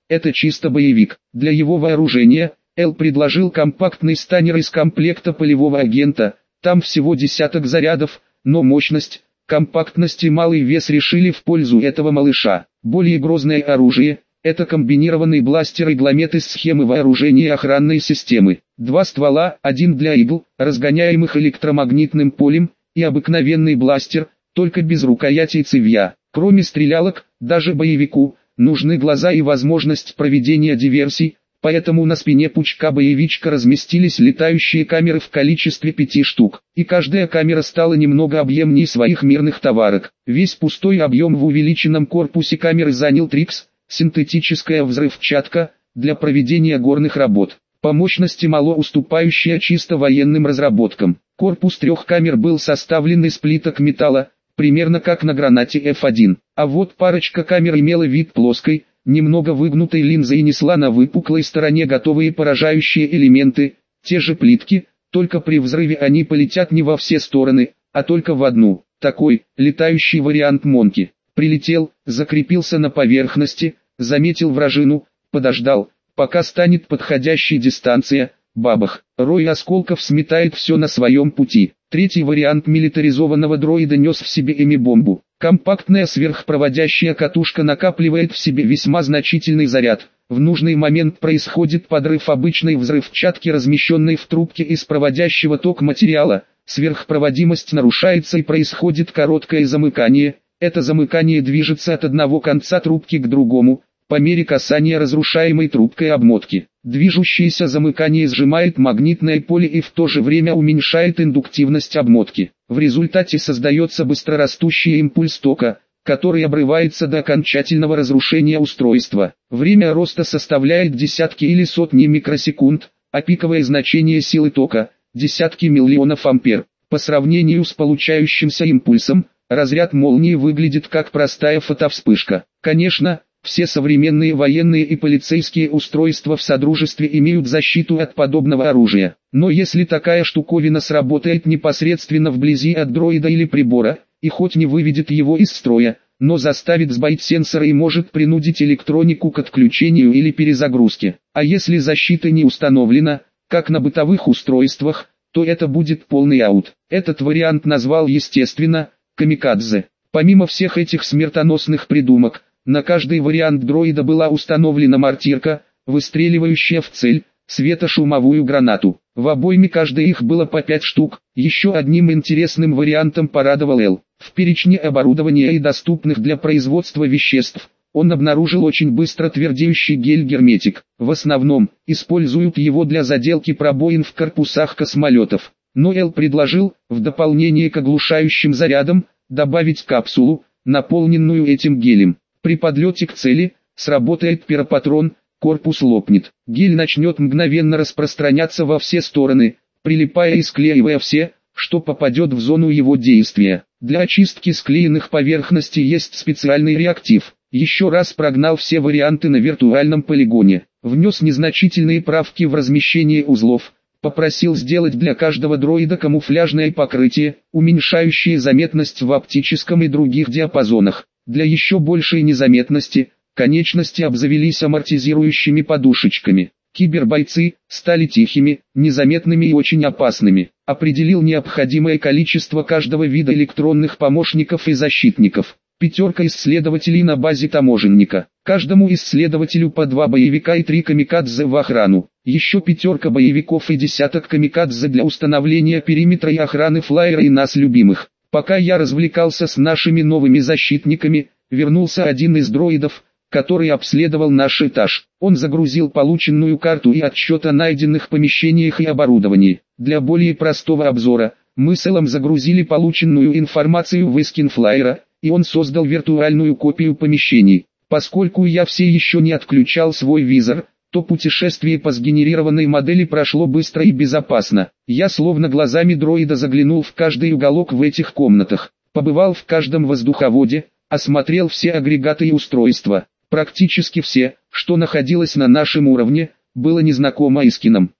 это чисто боевик. Для его вооружения Эл предложил компактный станер из комплекта полевого агента, там всего десяток зарядов, но мощность, компактность и малый вес решили в пользу этого малыша. Более грозное оружие – это комбинированный бластер-игломет из схемы вооружения охранной системы. Два ствола, один для игл, разгоняемых электромагнитным полем, и обыкновенный бластер, только без рукояти и цевья. Кроме стрелялок, даже боевику, нужны глаза и возможность проведения диверсий, поэтому на спине пучка-боевичка разместились летающие камеры в количестве пяти штук, и каждая камера стала немного объемнее своих мирных товарок. Весь пустой объем в увеличенном корпусе камеры занял Трикс, синтетическая взрывчатка, для проведения горных работ, по мощности мало уступающая чисто военным разработкам. Корпус трех камер был составлен из плиток металла, примерно как на гранате эф один, а вот парочка камер имела вид плоской, немного выгнутой линзы и несла на выпуклой стороне готовые поражающие элементы, те же плитки, только при взрыве они полетят не во все стороны, а только в одну. Такой, летающий вариант Монки. Прилетел, закрепился на поверхности, заметил вражину, подождал, пока станет подходящей дистанция, бабах, рой осколков сметает все на своем пути. Третий вариант милитаризованного дроида нес в себе эми-бомбу. Компактная сверхпроводящая катушка накапливает в себе весьма значительный заряд. В нужный момент происходит подрыв обычной взрывчатки, размещенной в трубке из проводящего ток материала. Сверхпроводимость нарушается и происходит короткое замыкание. Это замыкание движется от одного конца трубки к другому, по мере касания разрушаемой трубкой обмотки. Движущееся замыкание сжимает магнитное поле и в то же время уменьшает индуктивность обмотки. В результате создается быстрорастущий импульс тока, который обрывается до окончательного разрушения устройства. Время роста составляет десятки или сотни микросекунд, а пиковое значение силы тока – десятки миллионов ампер. По сравнению с получающимся импульсом, разряд молнии выглядит как простая фотовспышка. Конечно, все современные военные и полицейские устройства в Содружестве имеют защиту от подобного оружия. Но если такая штуковина сработает непосредственно вблизи от дроида или прибора, и хоть не выведет его из строя, но заставит сбоить сенсоры и может принудить электронику к отключению или перезагрузке. А если защита не установлена, как на бытовых устройствах, то это будет полный аут. Этот вариант назвал естественно «камикадзе». Помимо всех этих смертоносных придумок, на каждый вариант дроида была установлена мортирка, выстреливающая в цель, светошумовую гранату. В обойме каждой их было по пять штук. Еще одним интересным вариантом порадовал Эл. В перечне оборудования и доступных для производства веществ, он обнаружил очень быстро твердеющий гель-герметик. В основном, используют его для заделки пробоин в корпусах космолетов. Но Эл предложил, в дополнение к оглушающим зарядам, добавить капсулу, наполненную этим гелем. При подлете к цели, сработает пиропатрон, корпус лопнет. Гель начнет мгновенно распространяться во все стороны, прилипая и склеивая все, что попадет в зону его действия. Для очистки склеенных поверхностей есть специальный реактив. Еще раз прогнал все варианты на виртуальном полигоне. Внес незначительные правки в размещение узлов. Попросил сделать для каждого дроида камуфляжное покрытие, уменьшающее заметность в оптическом и других диапазонах. Для еще большей незаметности, конечности обзавелись амортизирующими подушечками. Кибербойцы стали тихими, незаметными и очень опасными. Определил необходимое количество каждого вида электронных помощников и защитников. Пятерка исследователей на базе таможенника. Каждому исследователю по два боевика и три камикадзе в охрану. Еще пятерка боевиков и десяток камикадзе для установления периметра и охраны флайера и нас любимых. Пока я развлекался с нашими новыми защитниками, вернулся один из дроидов, который обследовал наш этаж. Он загрузил полученную карту и отчет о найденных помещениях и оборудовании. Для более простого обзора, мы с Элом загрузили полученную информацию в эскин флайера, и он создал виртуальную копию помещений. Поскольку я все еще не отключал свой визор, то путешествие по сгенерированной модели прошло быстро и безопасно. Я словно глазами дроида заглянул в каждый уголок в этих комнатах, побывал в каждом воздуховоде, осмотрел все агрегаты и устройства. Практически все, что находилось на нашем уровне, было незнакомо эскинам.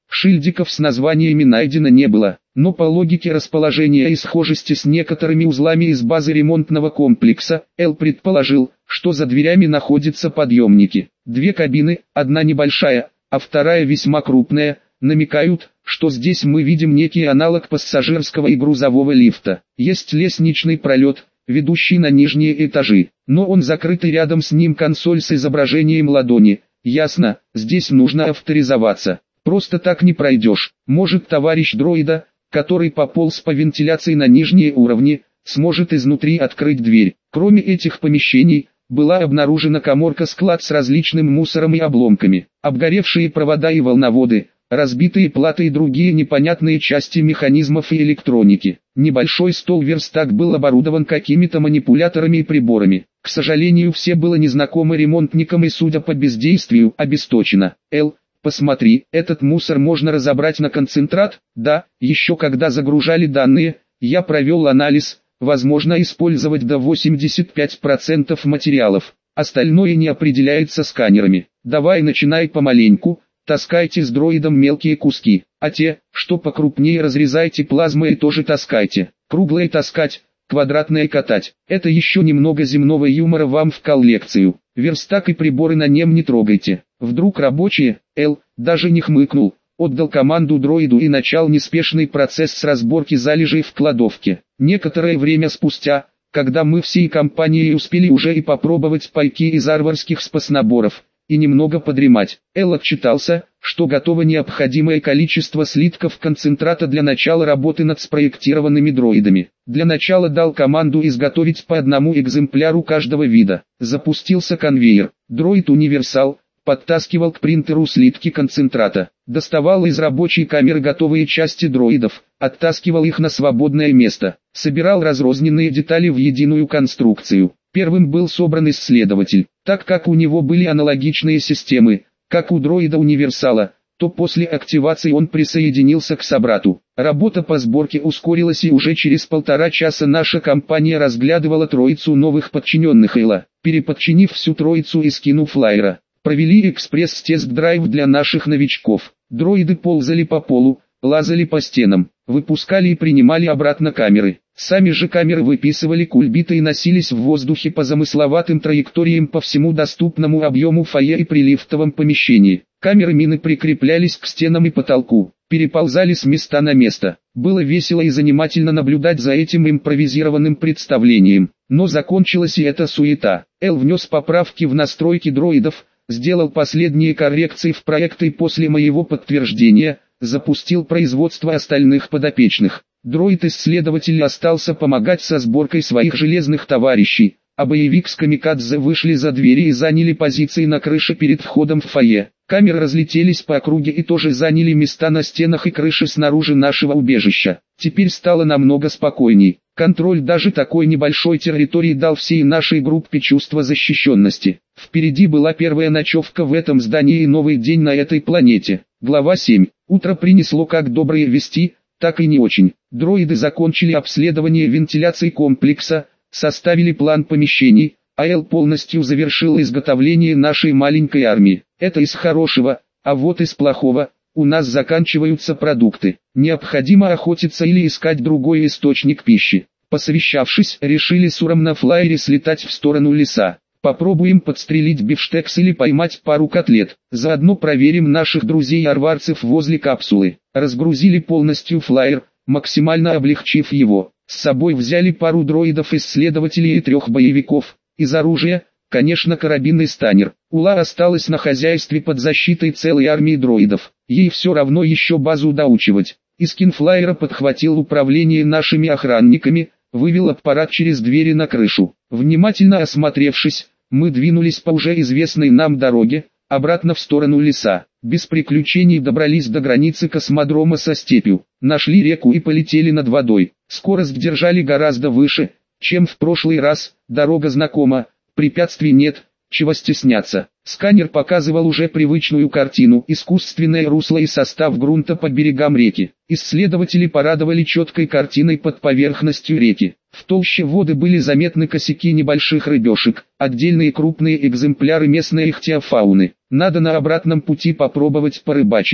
Шильдиков с названиями найдено не было, но по логике расположения и схожести с некоторыми узлами из базы ремонтного комплекса, Л предположил, что за дверями находятся подъемники. Две кабины, одна небольшая, а вторая весьма крупная, намекают, что здесь мы видим некий аналог пассажирского и грузового лифта. Есть лестничный пролет, ведущий на нижние этажи, но он закрыт и рядом с ним консоль с изображением ладони. Ясно, здесь нужно авторизоваться. Просто так не пройдешь. Может, товарищ дроида, который пополз по вентиляции на нижние уровни, сможет изнутри открыть дверь. Кроме этих помещений, была обнаружена каморка-склад с различным мусором и обломками, обгоревшие провода и волноводы, разбитые платы и другие непонятные части механизмов и электроники. Небольшой стол-верстак был оборудован какими-то манипуляторами и приборами. К сожалению, все было незнакомы ремонтникам и, судя по бездействию, обесточено. Л. Посмотри, этот мусор можно разобрать на концентрат? Да, еще когда загружали данные, я провел анализ, возможно использовать до восемьдесят пять процентов материалов, остальное не определяется сканерами. Давай начинай помаленьку, таскайте с дроидом мелкие куски, а те, что покрупнее, разрезайте плазмой и тоже таскайте. Круглые таскать, квадратные катать. Это еще немного земного юмора вам в коллекцию. Верстак и приборы на нем не трогайте. Вдруг рабочие, Л, даже не хмыкнул, отдал команду дроиду и начал неспешный процесс с разборки залежей в кладовке. Некоторое время спустя, когда мы всей компанией успели уже и попробовать пайки из арварских спаснаборов, и немного подремать, Эл отчитался, что готово необходимое количество слитков концентрата для начала работы над спроектированными дроидами. Для начала дал команду изготовить по одному экземпляру каждого вида. Запустился конвейер. Дроид-универсал подтаскивал к принтеру слитки концентрата, доставал из рабочей камеры готовые части дроидов, оттаскивал их на свободное место, собирал разрозненные детали в единую конструкцию. Первым был собран исследователь. Так как у него были аналогичные системы, как у дроида-универсала, то после активации он присоединился к собрату. Работа по сборке ускорилась, и уже через полтора часа наша компания разглядывала троицу новых подчиненных Элла. Переподчинив всю троицу и скинув флайера, провели экспресс-тест-драйв для наших новичков. Дроиды ползали по полу, лазали по стенам, выпускали и принимали обратно камеры. Сами же камеры выписывали кульбиты и носились в воздухе по замысловатым траекториям по всему доступному объему фойе и при лифтовом помещении. Камеры мины прикреплялись к стенам и потолку, переползали с места на место. Было весело и занимательно наблюдать за этим импровизированным представлением. Но закончилась и эта суета. Эл внес поправки в настройки дроидов, сделал последние коррекции в проект и после моего подтверждения запустил производство остальных подопечных. Дроид-исследователь остался помогать со сборкой своих железных товарищей, а боевик с камикадзе вышли за двери и заняли позиции на крыше перед входом в фойе. Камеры разлетелись по округе и тоже заняли места на стенах и крыше снаружи нашего убежища. Теперь стало намного спокойней. Контроль даже такой небольшой территории дал всей нашей группе чувство защищенности. Впереди была первая ночевка в этом здании и новый день на этой планете. Глава семь. Утро принесло как добрые вести, так и не очень. Дроиды закончили обследование вентиляции комплекса, составили план помещений, а Эл полностью завершил изготовление нашей маленькой армии. Это из хорошего, а вот из плохого: у нас заканчиваются продукты. Необходимо охотиться или искать другой источник пищи. Посовещавшись, решили с Уром на флайере слетать в сторону леса. Попробуем подстрелить бифштекс или поймать пару котлет. Заодно проверим наших друзей-арварцев возле капсулы. Разгрузили полностью флайер, максимально облегчив его. С собой взяли пару дроидов-исследователей и трех боевиков. Из оружия, конечно, карабинный станер. Ула осталась на хозяйстве под защитой целой армии дроидов. Ей все равно еще базу доучивать. Искин флайера подхватил управление нашими охранниками, вывел аппарат через двери на крышу. Внимательно осмотревшись, мы двинулись по уже известной нам дороге, обратно в сторону леса. Без приключений добрались до границы космодрома со степью. Нашли реку и полетели над водой. Скорость держали гораздо выше, чем в прошлый раз. Дорога знакома, препятствий нет, чего стесняться. Сканер показывал уже привычную картину: искусственное русло и состав грунта по берегам реки. Исследователи порадовали четкой картиной под поверхностью реки. В толще воды были заметны косяки небольших рыбешек, отдельные крупные экземпляры местной ихтиофауны. Надо на обратном пути попробовать порыбачить.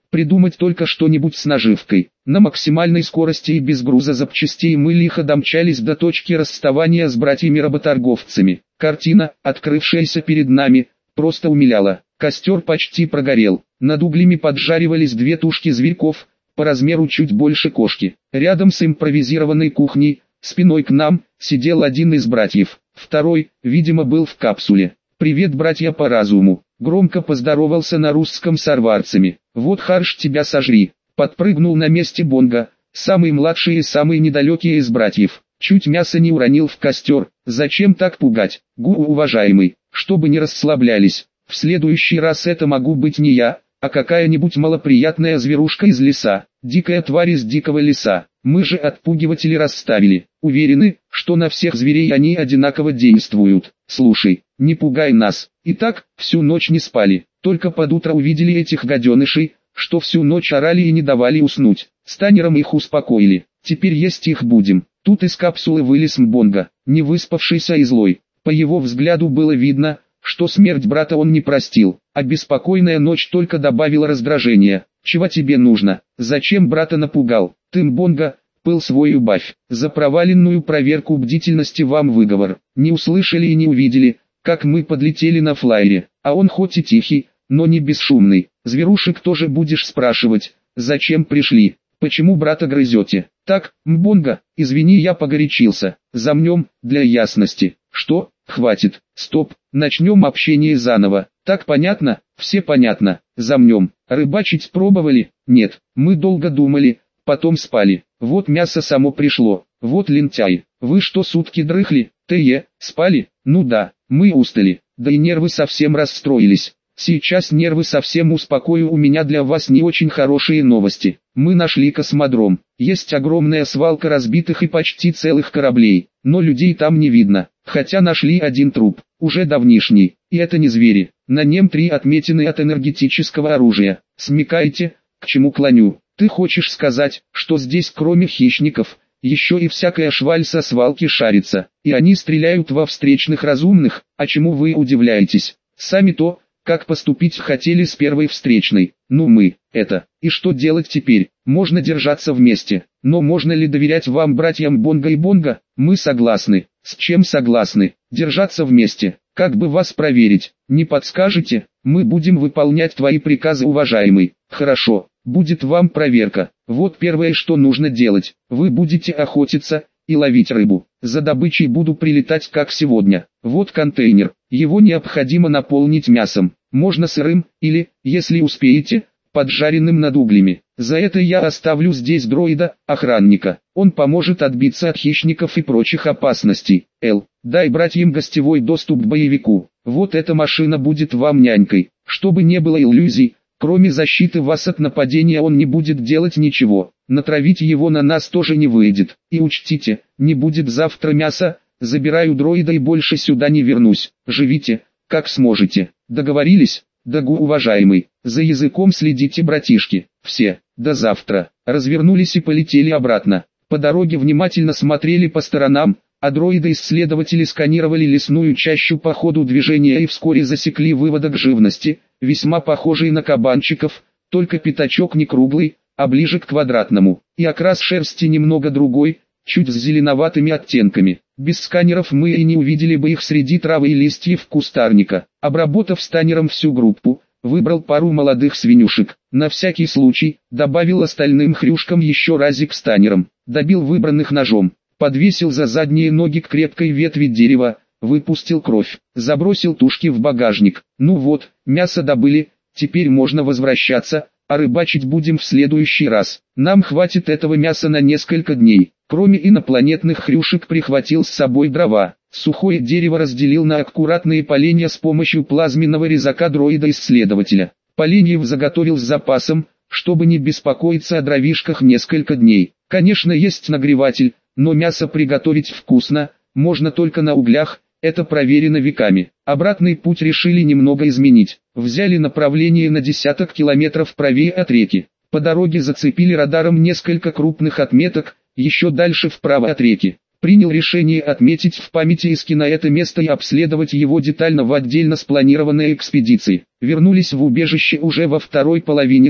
Придумать только что-нибудь с наживкой. На максимальной скорости и без груза запчастей мы лихо домчались до точки расставания с братьями-работорговцами. Картина, открывшаяся перед нами, просто умиляла. Костер почти прогорел. Над углями поджаривались две тушки зверьков, по размеру чуть больше кошки. Рядом с импровизированной кухней, спиной к нам, сидел один из братьев. Второй, видимо, был в капсуле. «Привет, братья по разуму!» Громко поздоровался на русском с арварцами. «Вот харш тебя сожри!» Подпрыгнул на месте Бонго, самый младший и самый недалекий из братьев. Чуть мясо не уронил в костер. Зачем так пугать? Гу, уважаемый, чтобы не расслаблялись. В следующий раз это могу быть не я, а какая-нибудь малоприятная зверушка из леса. Дикая тварь из дикого леса. Мы же отпугиватели расставили. Уверены, что на всех зверей они одинаково действуют. Слушай, не пугай нас. Итак, всю ночь не спали. Только под утро увидели этих гаденышей, что всю ночь орали и не давали уснуть. С Танером их успокоили. Теперь есть их будем. Тут из капсулы вылез Мбонго, не выспавшийся и злой. По его взгляду было видно, что смерть брата он не простил, а беспокойная ночь только добавила раздражения. «Чего тебе нужно? Зачем брата напугал? Ты, Мбонго, пыл свой убавь. За проваленную проверку бдительности вам выговор. Не услышали и не увидели, как мы подлетели на флайере, а он хоть и тихий, но не бесшумный. Зверушек тоже будешь спрашивать, зачем пришли, почему брата грызете?» «Так, Мбонго, извини, я погорячился. Замнем, для ясности». «Что? Хватит. Стоп, начнем общение заново. Так понятно?» «Все понятно. Замнем. Рыбачить пробовали?» «Нет, мы долго думали, потом спали. Вот мясо само пришло. Вот лентяй. Вы что, сутки дрыхли? Те, спали?» «Ну да, мы устали, да и нервы совсем расстроились. Сейчас нервы совсем успокою, у меня для вас не очень хорошие новости. Мы нашли космодром. Есть огромная свалка разбитых и почти целых кораблей, но людей там не видно. Хотя нашли один труп, уже давнишний, и это не звери. На нем три отметины от энергетического оружия. Смекаете, к чему клоню? Ты хочешь сказать, что здесь кроме хищников, еще и всякая шваль со свалки шарится, и они стреляют во встречных разумных? А чему вы удивляетесь? Сами то, как поступить хотели с первой встречной. Ну мы, это, и что делать теперь? Можно держаться вместе, но можно ли доверять вам, братьям Бонго и Бонго? Мы согласны. С чем согласны? Держаться вместе. Как бы вас проверить? Не подскажете? Мы будем выполнять твои приказы, уважаемый. Хорошо, будет вам проверка. Вот первое, что нужно делать. Вы будете охотиться и ловить рыбу. За добычей буду прилетать, как сегодня. Вот контейнер. Его необходимо наполнить мясом. Можно сырым, или, если успеете, поджаренным над углями. За это я оставлю здесь дроида, охранника. Он поможет отбиться от хищников и прочих опасностей. Эл, дай братьям гостевой доступ к боевику. Вот эта машина будет вам нянькой. Чтобы не было иллюзий, кроме защиты вас от нападения он не будет делать ничего. Натравить его на нас тоже не выйдет. И учтите, не будет завтра мяса. Забираю дроида и больше сюда не вернусь. Живите, как сможете. Договорились? Дагу, уважаемый. За языком следите, братишки. Все, до завтра. Развернулись и полетели обратно. По дороге внимательно смотрели по сторонам, а дроиды-исследователи сканировали лесную чащу по ходу движения и вскоре засекли выводок живности, весьма похожий на кабанчиков, только пятачок не круглый, а ближе к квадратному, и окрас шерсти немного другой, чуть с зеленоватыми оттенками. Без сканеров мы и не увидели бы их среди травы и листьев кустарника. Обработав сканером всю группу, выбрал пару молодых свинюшек. На всякий случай, добавил остальным хрюшкам еще разик сканером. Добил выбранных ножом. Подвесил за задние ноги к крепкой ветви дерева, выпустил кровь. Забросил тушки в багажник. Ну вот, мясо добыли, теперь можно возвращаться, а рыбачить будем в следующий раз. Нам хватит этого мяса на несколько дней. Кроме инопланетных хрюшек прихватил с собой дрова. Сухое дерево разделил на аккуратные поленья с помощью плазменного резака дроида-исследователя. Поленьев заготовил с запасом, чтобы не беспокоиться о дровишках несколько дней. Конечно, есть нагреватель, но мясо приготовить вкусно, можно только на углях, это проверено веками. Обратный путь решили немного изменить. Взяли направление на десяток километров правее от реки. По дороге зацепили радаром несколько крупных отметок, еще дальше вправо от реки. Принял решение отметить в памяти Искина это место и обследовать его детально в отдельно спланированной экспедиции. Вернулись в убежище уже во второй половине дня.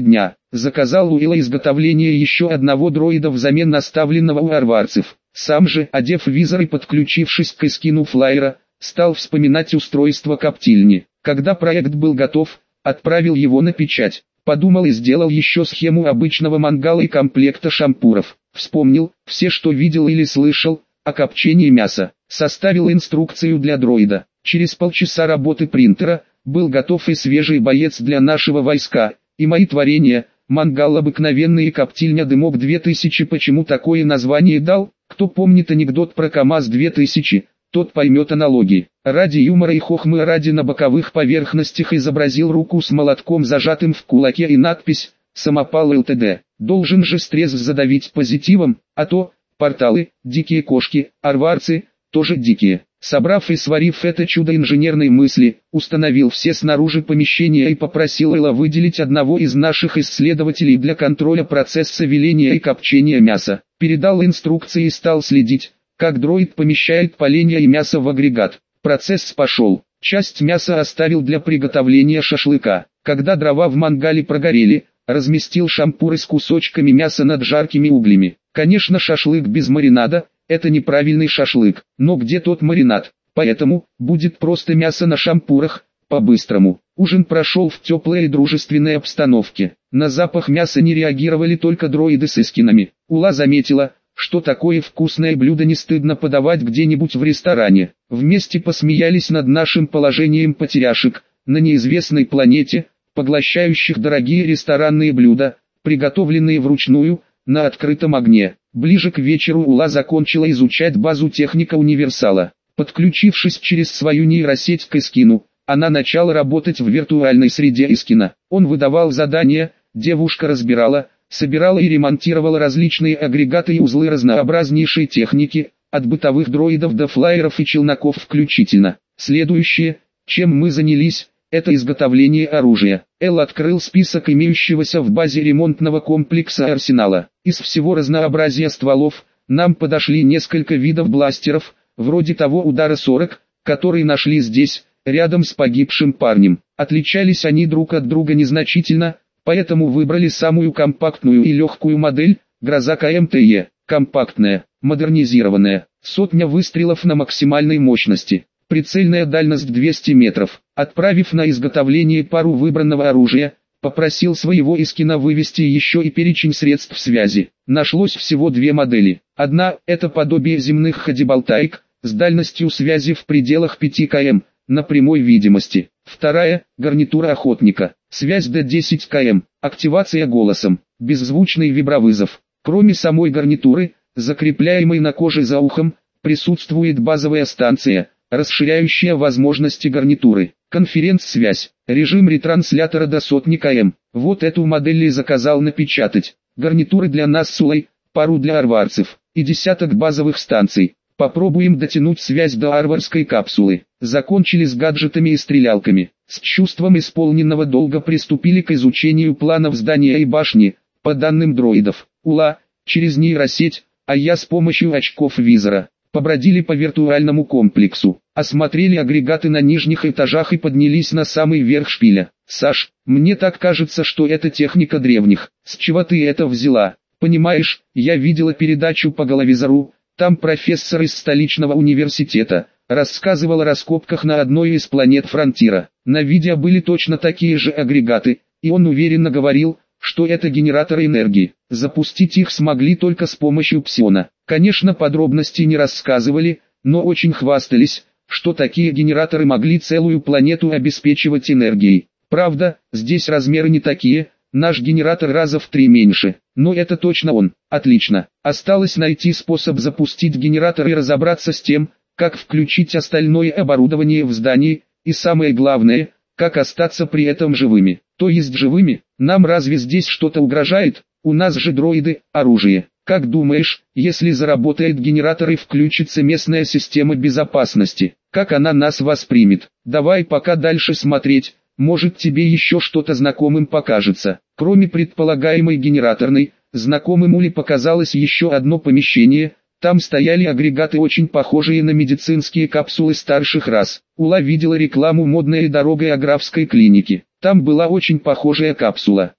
заказал у Илла изготовление еще одного дроида взамен оставленного у арварцев. Сам же, одев визор и подключившись к эскину флайера, стал вспоминать устройство коптильни. Когда проект был готов, отправил его на печать. Подумал и сделал еще схему обычного мангала и комплекта шампуров. Вспомнил все, что видел или слышал о копчении мяса. Составил инструкцию для дроида. Через полчаса работы принтера был готов и свежий боец для нашего войска. И мои творения, мангал обыкновенный и коптильня дымок две тысячи. Почему такое название дал? Кто помнит анекдот про КамАЗ две тысячи, тот поймет аналогии. Ради юмора и хохмы ради на боковых поверхностях изобразил руку с молотком зажатым в кулаке и надпись «Самопал ЛТД». Должен же стресс задавить позитивом, а то порталы, дикие кошки, арварцы, тоже дикие. Собрав и сварив это чудо инженерной мысли, установил все снаружи помещения и попросил Элла выделить одного из наших исследователей для контроля процесса веления и копчения мяса. Передал инструкции и стал следить, как дроид помещает поленья и мясо в агрегат. Процесс пошел. Часть мяса оставил для приготовления шашлыка. Когда дрова в мангале прогорели, разместил шампуры с кусочками мяса над жаркими углями. Конечно, шашлык без маринада – это неправильный шашлык, но где тот маринад? Поэтому будет просто мясо на шампурах, по-быстрому. Ужин прошел в теплой и дружественной обстановке. На запах мяса не реагировали только дроиды с эскинами. Ула заметила, что такое вкусное блюдо не стыдно подавать где-нибудь в ресторане. Вместе посмеялись над нашим положением потеряшек на неизвестной планете, поглощающих дорогие ресторанные блюда, приготовленные вручную, на открытом огне. Ближе к вечеру Ула закончила изучать базу техника универсала. Подключившись через свою нейросеть к эскину, она начала работать в виртуальной среде эскина. Он выдавал задания, девушка разбирала, собирала и ремонтировала различные агрегаты и узлы разнообразнейшей техники, от бытовых дроидов до флайеров и челноков включительно. Следующее, чем мы занялись, это изготовление оружия. Эл открыл список имеющегося в базе ремонтного комплекса арсенала. Из всего разнообразия стволов, нам подошли несколько видов бластеров, вроде того удара сорок, который нашли здесь, рядом с погибшим парнем. Отличались они друг от друга незначительно, поэтому выбрали самую компактную и легкую модель, Гроза КМТЕ, компактная, модернизированная, сотня выстрелов на максимальной мощности. Прицельная дальность двести метров. Отправив на изготовление пару выбранного оружия, попросил своего эскина вывести еще и перечень средств связи. Нашлось всего две модели. Одна – это подобие земных ходиболтаек, с дальностью связи в пределах пяти километров, на прямой видимости. Вторая – гарнитура охотника, связь до десяти километров, активация голосом, беззвучный вибровызов. Кроме самой гарнитуры, закрепляемой на коже за ухом, присутствует базовая станция, расширяющая возможности гарнитуры, конференц-связь, режим ретранслятора до сотни километров. Вот эту модель и заказал напечатать. Гарнитуры для нас с Улой, пару для арварцев и десяток базовых станций. Попробуем дотянуть связь до арварской капсулы. Закончили с гаджетами и стрелялками. С чувством исполненного долга приступили к изучению планов здания и башни, по данным дроидов. Ула, через нейросеть, а я с помощью очков визора. Побродили по виртуальному комплексу, осмотрели агрегаты на нижних этажах и поднялись на самый верх шпиля. «Саш, мне так кажется, что это техника древних. С чего ты это взяла?» «Понимаешь, я видела передачу по головизору, там профессор из столичного университета рассказывал о раскопках на одной из планет Фронтира. На видео были точно такие же агрегаты, и он уверенно говорил, что это генераторы энергии. Запустить их смогли только с помощью псиона. Конечно, подробностей не рассказывали, но очень хвастались, что такие генераторы могли целую планету обеспечивать энергией. Правда, здесь размеры не такие, наш генератор раза в три меньше, но это точно он. Отлично. Осталось найти способ запустить генератор и разобраться с тем, как включить остальное оборудование в здании, и самое главное, как остаться при этом живыми. То есть живыми? Нам разве здесь что-то угрожает? У нас же дроиды, оружие. Как думаешь, если заработает генератор и включится местная система безопасности, как она нас воспримет? Давай пока дальше смотреть, может тебе еще что-то знакомым покажется. Кроме предполагаемой генераторной, знакомым Уле показалось еще одно помещение. Там стояли агрегаты, очень похожие на медицинские капсулы старших рас. Ула видела рекламу модной дорогой аграфской клиники. Там была очень похожая капсула.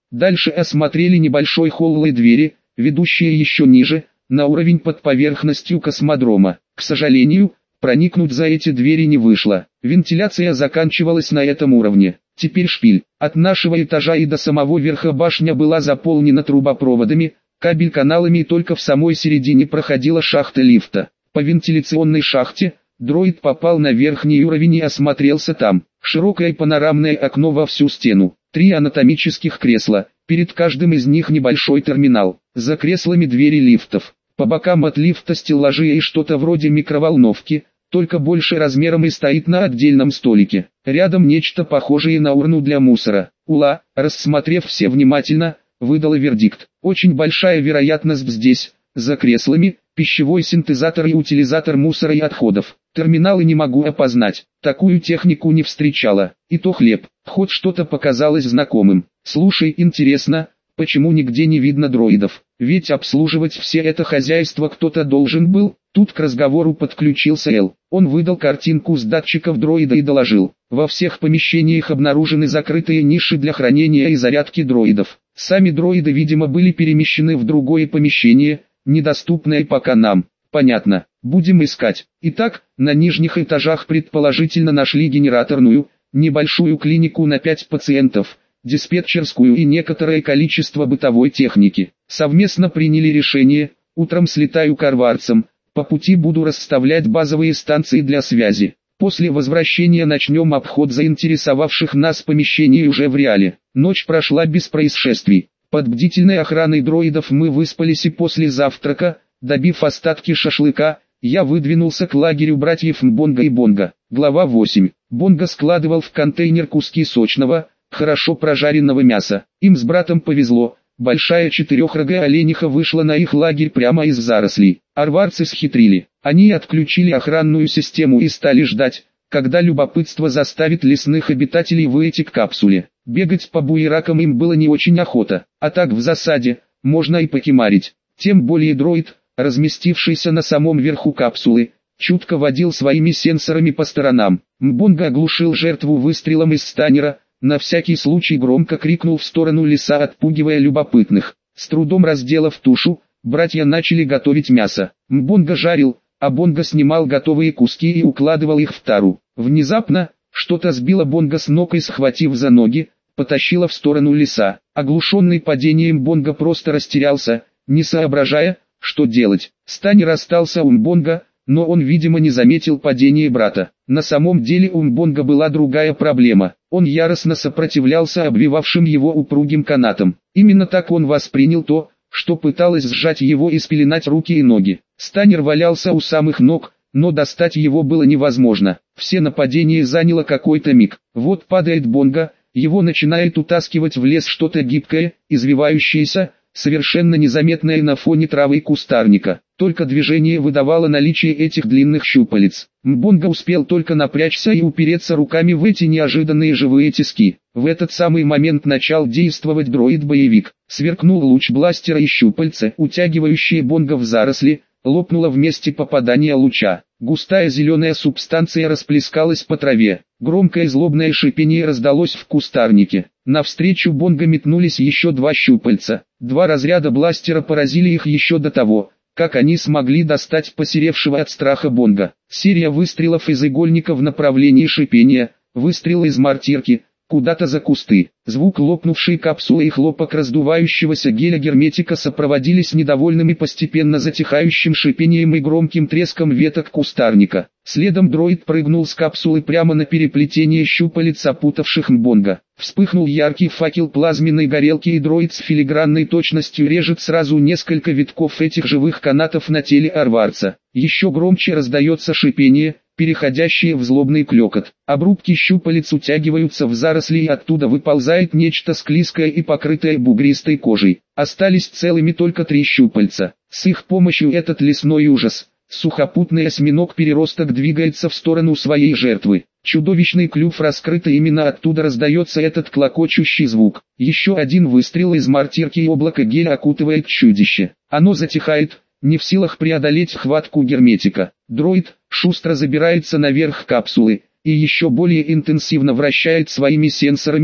Дальше осмотрели небольшой холл и двери, ведущие еще ниже, на уровень под поверхностью космодрома. К сожалению, проникнуть за эти двери не вышло. Вентиляция заканчивалась на этом уровне. Теперь шпиль. От нашего этажа и до самого верха башня была заполнена трубопроводами, кабель-каналами, и только в самой середине проходила шахта лифта. По вентиляционной шахте дроид попал на верхний уровень и осмотрелся там. Широкое панорамное окно во всю стену. Три анатомических кресла. Перед каждым из них небольшой терминал. За креслами двери лифтов. По бокам от лифта стеллажи и что-то вроде микроволновки, только больше размером и стоит на отдельном столике. Рядом нечто похожее на урну для мусора. Ула, рассмотрев все внимательно, выдала вердикт. Очень большая вероятность здесь, за креслами, пищевой синтезатор и утилизатор мусора и отходов. Терминалы не могу опознать, такую технику не встречала. И то хлеб, хоть что-то показалось знакомым. Слушай, интересно, почему нигде не видно дроидов? Ведь обслуживать все это хозяйство кто-то должен был. Тут к разговору подключился Эл. Он выдал картинку с датчиков дроида и доложил. Во всех помещениях обнаружены закрытые ниши для хранения и зарядки дроидов. Сами дроиды, видимо, были перемещены в другое помещение, недоступное пока нам. Понятно, будем искать. Итак, на нижних этажах предположительно нашли генераторную, небольшую клинику на пять пациентов, диспетчерскую и некоторое количество бытовой техники. Совместно приняли решение, утром слетаю к арварцам, по пути буду расставлять базовые станции для связи. После возвращения начнем обход заинтересовавших нас помещений уже в реале. Ночь прошла без происшествий. Под бдительной охраной дроидов мы выспались, и после завтрака, добив остатки шашлыка, я выдвинулся к лагерю братьев Мбонга и Бонга. Глава восемь. Бонга складывал в контейнер куски сочного, хорошо прожаренного мяса. Им с братом повезло. Большая четырехрогая олениха вышла на их лагерь прямо из зарослей. Арварцы схитрили. Они отключили охранную систему и стали ждать, когда любопытство заставит лесных обитателей выйти к капсуле. Бегать по буеракам им было не очень охота, а так в засаде можно и покемарить. Тем более дроид, разместившийся на самом верху капсулы, чутко водил своими сенсорами по сторонам. Мбонга оглушил жертву выстрелом из станера, на всякий случай громко крикнул в сторону леса, отпугивая любопытных. С трудом разделав тушу, братья начали готовить мясо. Мбонга жарил, а Бонга снимал готовые куски и укладывал их в тару. Внезапно, что-то сбило Бонга с ног и, схватив за ноги, потащило в сторону леса. Оглушенный падением, Бонга просто растерялся, не соображая, что делать. Станер остался у Мбонга, но он, видимо, не заметил падения брата. На самом деле у Мбонга была другая проблема. Он яростно сопротивлялся обвивавшим его упругим канатам. Именно так он воспринял то, что пыталось сжать его и спеленать руки и ноги. Станер валялся у самых ног, но достать его было невозможно. Все нападения заняло какой-то миг. Вот падает Бонга, его начинает утаскивать в лес что-то гибкое, извивающееся, совершенно незаметное на фоне травы и кустарника. Только движение выдавало наличие этих длинных щупалец. Мбонга успел только напрячься и упереться руками в эти неожиданные живые тиски. В этот самый момент начал действовать дроид-боевик. Сверкнул луч бластера, и щупальца, утягивающие Бонга в заросли, лопнуло в месте попадания луча. Густая зеленая субстанция расплескалась по траве. Громкое злобное шипение раздалось в кустарнике. Навстречу Бонга метнулись еще два щупальца. Два разряда бластера поразили их еще до того, как они смогли достать посеревшего от страха Бонга. Серия выстрелов из игольника в направлении шипения, выстрел из мортирки, куда-то за кусты. Звук лопнувшей капсулы и хлопок раздувающегося геля герметика сопроводились недовольным и постепенно затихающим шипением и громким треском веток кустарника. Следом дроид прыгнул с капсулы прямо на переплетение щупалец, опутавших Мбонга. Вспыхнул яркий факел плазменной горелки, и дроид с филигранной точностью режет сразу несколько витков этих живых канатов на теле арварца. Еще громче раздается шипение, переходящее в злобный клёкот. Обрубки щупалец утягиваются в заросли, и оттуда выползает нечто склизкое и покрытое бугристой кожей. Остались целыми только три щупальца. С их помощью этот лесной ужас, сухопутный осьминог-переросток, двигается в сторону своей жертвы. Чудовищный клюв раскрыт, и именно оттуда раздается этот клокочущий звук. Еще один выстрел из мортирки, и облако геля окутывает чудище. Оно затихает, не в силах преодолеть хватку герметика. Дроид шустро забирается наверх капсулы и еще более интенсивно вращает своими сенсорами,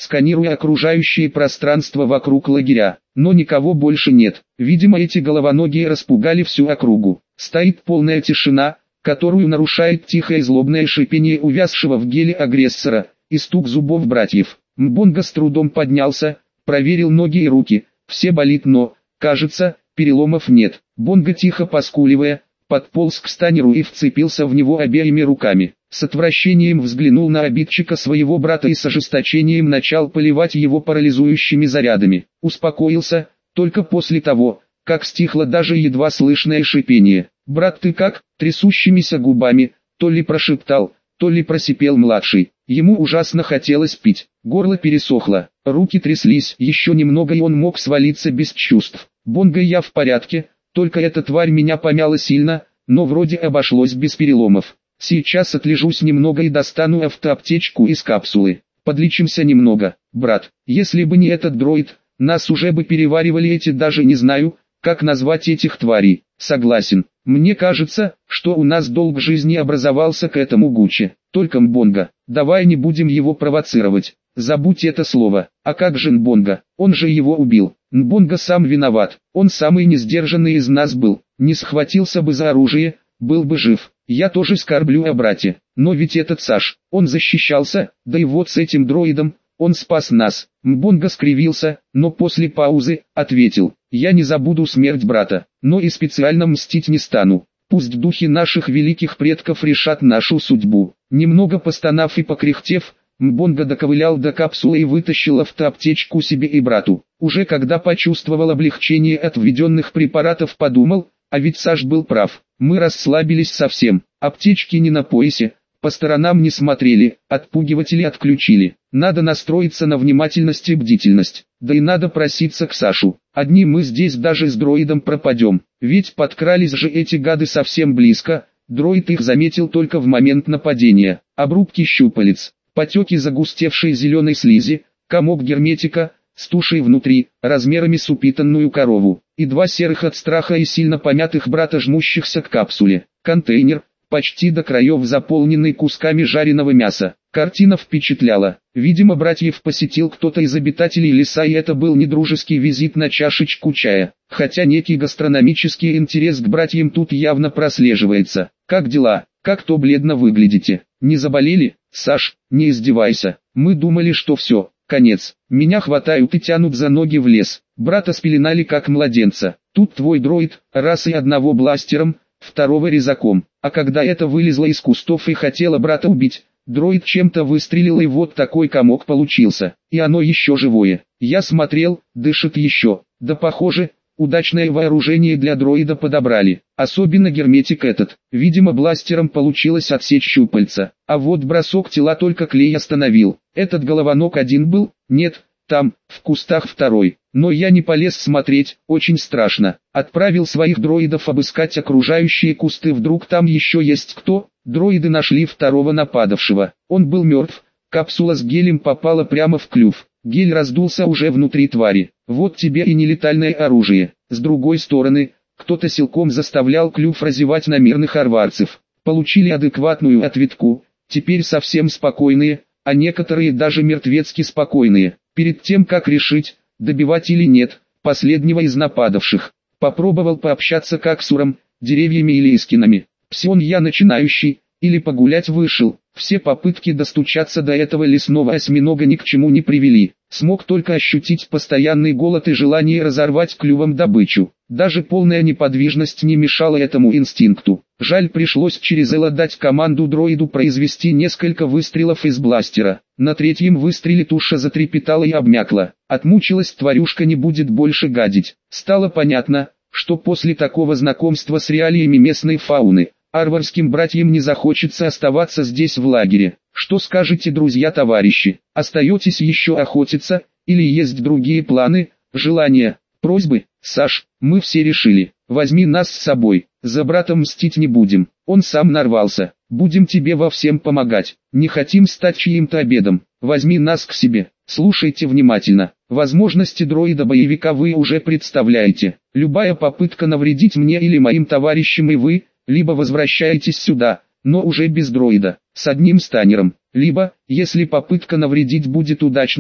сканируя окружающее пространство вокруг лагеря. Но никого больше нет. Видимо, эти головоногие распугали всю округу. Стоит полная тишина, которую нарушает тихое злобное шипение увязшего в геле агрессора и стук зубов братьев. Мбонга с трудом поднялся, проверил ноги и руки. Все болит, но, кажется, переломов нет. Бонга, тихо поскуливая, подполз к станеру и вцепился в него обеими руками. С отвращением взглянул на обидчика своего брата и с ожесточением начал поливать его парализующими зарядами. Успокоился, только после того, как стихло даже едва слышное шипение. «Брат, ты как?» — трясущимися губами, то ли прошептал, то ли просипел младший. Ему ужасно хотелось пить, горло пересохло, руки тряслись, еще немного и он мог свалиться без чувств. «Бонга, я в порядке, только эта тварь меня помяла сильно, но вроде обошлось без переломов. Сейчас отлежусь немного и достану автоаптечку из капсулы. Подлечимся немного, брат. Если бы не этот дроид, нас уже бы переваривали эти, даже не знаю, как назвать этих тварей». «Согласен. Мне кажется, что у нас долг жизни образовался к этому Гуччи. Только Мбонга, давай не будем его провоцировать. Забудь это слово. А как же Мбонга? Он же его убил. Мбонга сам виноват. Он самый несдержанный из нас был. Не схватился бы за оружие, был бы жив. Я тоже скорблю о брате. Но ведь этот Саш, он защищался, да и вот с этим дроидом, он спас нас». Мбонга скривился, но после паузы, ответил: «Я не забуду смерть брата, но и специально мстить не стану. Пусть духи наших великих предков решат нашу судьбу». Немного постонав и покряхтев, Мбонга доковылял до капсулы и вытащил автоаптечку себе и брату. Уже когда почувствовал облегчение от введенных препаратов, подумал, а ведь Саш был прав. Мы расслабились совсем, аптечки не на поясе, по сторонам не смотрели, отпугиватели отключили. Надо настроиться на внимательность и бдительность, да и надо проситься к Сашу. Одни мы здесь даже с дроидом пропадем, ведь подкрались же эти гады совсем близко. Дроид их заметил только в момент нападения. Обрубки щупалец, потеки загустевшей зеленой слизи, комок герметика с тушей внутри, размерами с упитанную корову, и два серых от страха и сильно помятых брата, жмущихся к капсуле. Контейнер, почти до краев заполненный кусками жареного мяса. Картина впечатляла. Видимо, братьев посетил кто-то из обитателей леса, и это был не дружеский визит на чашечку чая. Хотя некий гастрономический интерес к братьям тут явно прослеживается. «Как дела? Как то бледно выглядите? Не заболели? Саш, не издевайся. Мы думали, что все, конец. Меня хватают и тянут за ноги в лес. Брата спеленали как младенца. Тут твой дроид, раз и одного бластером, второго резаком. А когда это вылезла из кустов и хотела брата убить, дроид чем-то выстрелил, и вот такой комок получился. И оно еще живое. Я смотрел, дышит еще. Да похоже, удачное вооружение для дроида подобрали. Особенно герметик этот. Видимо, бластером получилось отсечь щупальца. А вот бросок тела только клей остановил. Этот головонок один был? Нет, там, в кустах второй. Но я не полез смотреть, очень страшно. Отправил своих дроидов обыскать окружающие кусты, вдруг там еще есть кто? Дроиды нашли второго нападавшего. Он был мертв, капсула с гелем попала прямо в клюв. Гель раздулся уже внутри твари. Вот тебе и нелетальное оружие. С другой стороны, кто-то силком заставлял клюв разевать на мирных арварцев. Получили адекватную ответку, теперь совсем спокойные, а некоторые даже мертвецки спокойные. Перед тем как решить, добивать или нет, последнего из нападавших, попробовал пообщаться как с Уром, деревьями или эскинами. Псион я начинающий, или погулять вышел. Все попытки достучаться до этого лесного осьминога ни к чему не привели. Смог только ощутить постоянный голод и желание разорвать клювом добычу. Даже полная неподвижность не мешала этому инстинкту. Жаль, пришлось через Элла дать команду дроиду произвести несколько выстрелов из бластера. На третьем выстреле туша затрепетала и обмякла. Отмучилась тварюшка, не будет больше гадить. Стало понятно, что после такого знакомства с реалиями местной фауны, арварским братьям не захочется оставаться здесь в лагере. Что скажете, друзья-товарищи? Остаетесь еще охотиться, или есть другие планы, желания, просьбы? Саш, мы все решили. Возьми нас с собой. За братом мстить не будем. Он сам нарвался. Будем тебе во всем помогать. Не хотим стать чьим-то обедом. Возьми нас к себе. Слушайте внимательно. Возможности дроида-боевика вы уже представляете. Любая попытка навредить мне или моим товарищам, и вы либо возвращаетесь сюда, но уже без дроида, с одним станером, либо, если попытка навредить будет удачной,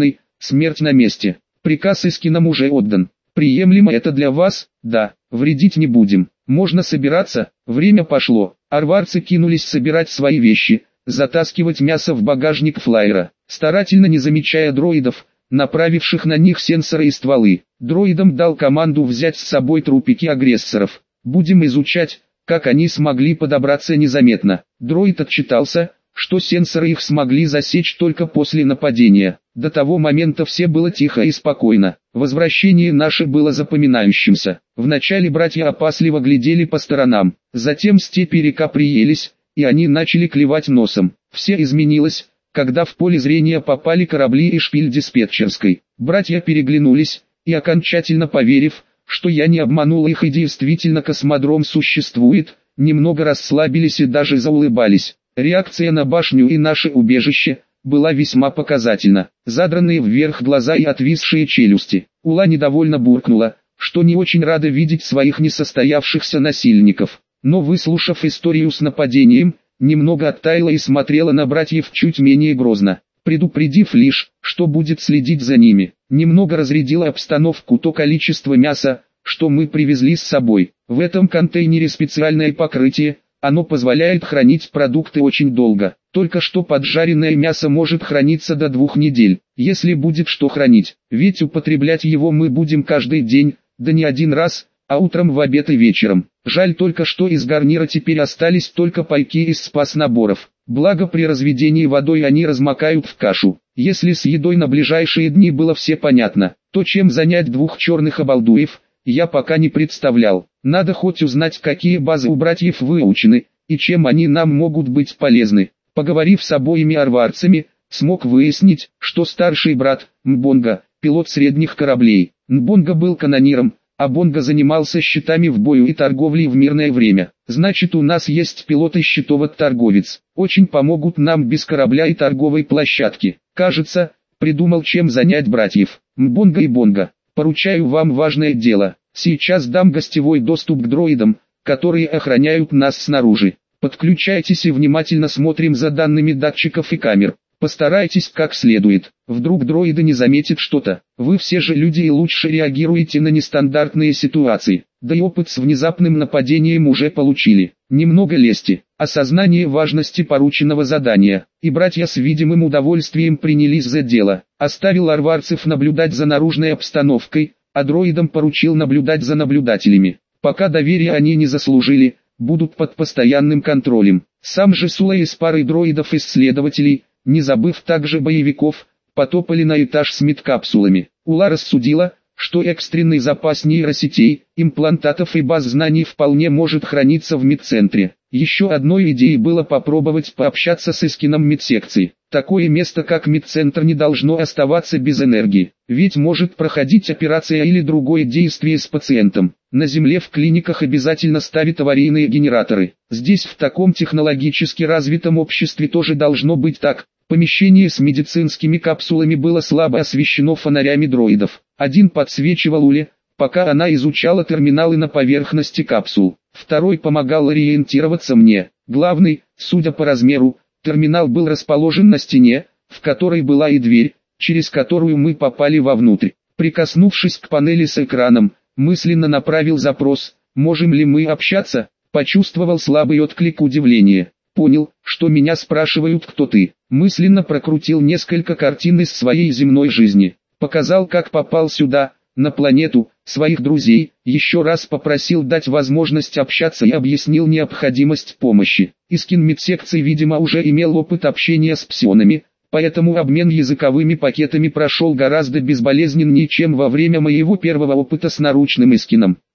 смерть на месте. Приказ Искинам уже отдан. Приемлемо это для вас? Да, вредить не будем. Можно собираться, время пошло. Арварцы кинулись собирать свои вещи, затаскивать мясо в багажник флайера, старательно не замечая дроидов, направивших на них сенсоры и стволы. Дроидам дал команду взять с собой трупики агрессоров. Будем изучать, как они смогли подобраться незаметно. Дроид отчитался, что сенсоры их смогли засечь только после нападения. До того момента все было тихо и спокойно. Возвращение наше было запоминающимся. Вначале братья опасливо глядели по сторонам, затем степи и река приелись, и они начали клевать носом. Все изменилось, когда в поле зрения попали корабли и шпиль диспетчерской. Братья переглянулись, и окончательно поверив, что я не обманул их и действительно космодром существует, немного расслабились и даже заулыбались. Реакция на башню и наше убежище была весьма показательна. Задранные вверх глаза и отвисшие челюсти. Ула недовольно буркнула, что не очень рада видеть своих несостоявшихся насильников. Но выслушав историю с нападением, немного оттаяла и смотрела на братьев чуть менее грозно, предупредив лишь, что будет следить за ними. Немного разрядила обстановку то количество мяса, что мы привезли с собой. В этом контейнере специальное покрытие, оно позволяет хранить продукты очень долго. Только что поджаренное мясо может храниться до двух недель, если будет что хранить. Ведь употреблять его мы будем каждый день, да не один раз, а утром, в обед и вечером. Жаль только, что из гарнира теперь остались только пайки из спас-наборов. Благо при разведении водой они размокают в кашу. Если с едой на ближайшие дни было все понятно, то чем занять двух черных обалдуев, я пока не представлял. Надо хоть узнать, какие базы у братьев выучены, и чем они нам могут быть полезны. Поговорив с обоими арварцами, смог выяснить, что старший брат, Мбонга, пилот средних кораблей. Мбонга был канониром, а Бонга занимался счетами в бою и торговлей в мирное время. Значит, у нас есть пилот и счетовод-торговец. Очень помогут нам без корабля и торговой площадки. Кажется, придумал, чем занять братьев. Мбонга и Бонга, поручаю вам важное дело. Сейчас дам гостевой доступ к дроидам, которые охраняют нас снаружи. Подключайтесь и внимательно смотрим за данными датчиков и камер. Постарайтесь как следует. Вдруг дроиды не заметят что-то. Вы все же люди и лучше реагируете на нестандартные ситуации. Да и опыт с внезапным нападением уже получили. Немного лести, осознание важности порученного задания. И братья с видимым удовольствием принялись за дело. Оставил арварцев наблюдать за наружной обстановкой, а дроидам поручил наблюдать за наблюдателями. Пока доверия они не заслужили, будут под постоянным контролем. Сам же Сулей с парой дроидов-исследователей, не забыв также боевиков, потопали на этаж с медкапсулами. Ула рассудила, что экстренный запас нейросетей, имплантатов и баз знаний вполне может храниться в медцентре. Еще одной идеей было попробовать пообщаться с Искином медсекции. Такое место как медцентр не должно оставаться без энергии, ведь может проходить операция или другое действие с пациентом. На Земле в клиниках обязательно ставят аварийные генераторы. Здесь в таком технологически развитом обществе тоже должно быть так. Помещение с медицинскими капсулами было слабо освещено фонарями дроидов. Один подсвечивал Уле, пока она изучала терминалы на поверхности капсул. Второй помогал ориентироваться мне. Главный, судя по размеру, терминал был расположен на стене, в которой была и дверь, через которую мы попали вовнутрь. Прикоснувшись к панели с экраном, мысленно направил запрос: «Можем ли мы общаться?» Почувствовал слабый отклик удивления. Понял, что меня спрашивают, кто ты. Мысленно прокрутил несколько картин из своей земной жизни. Показал, как попал сюда, на планету, своих друзей, еще раз попросил дать возможность общаться и объяснил необходимость помощи. Искин медсекции, видимо, уже имел опыт общения с псионами, поэтому обмен языковыми пакетами прошел гораздо безболезненнее, чем во время моего первого опыта с наручным Искином.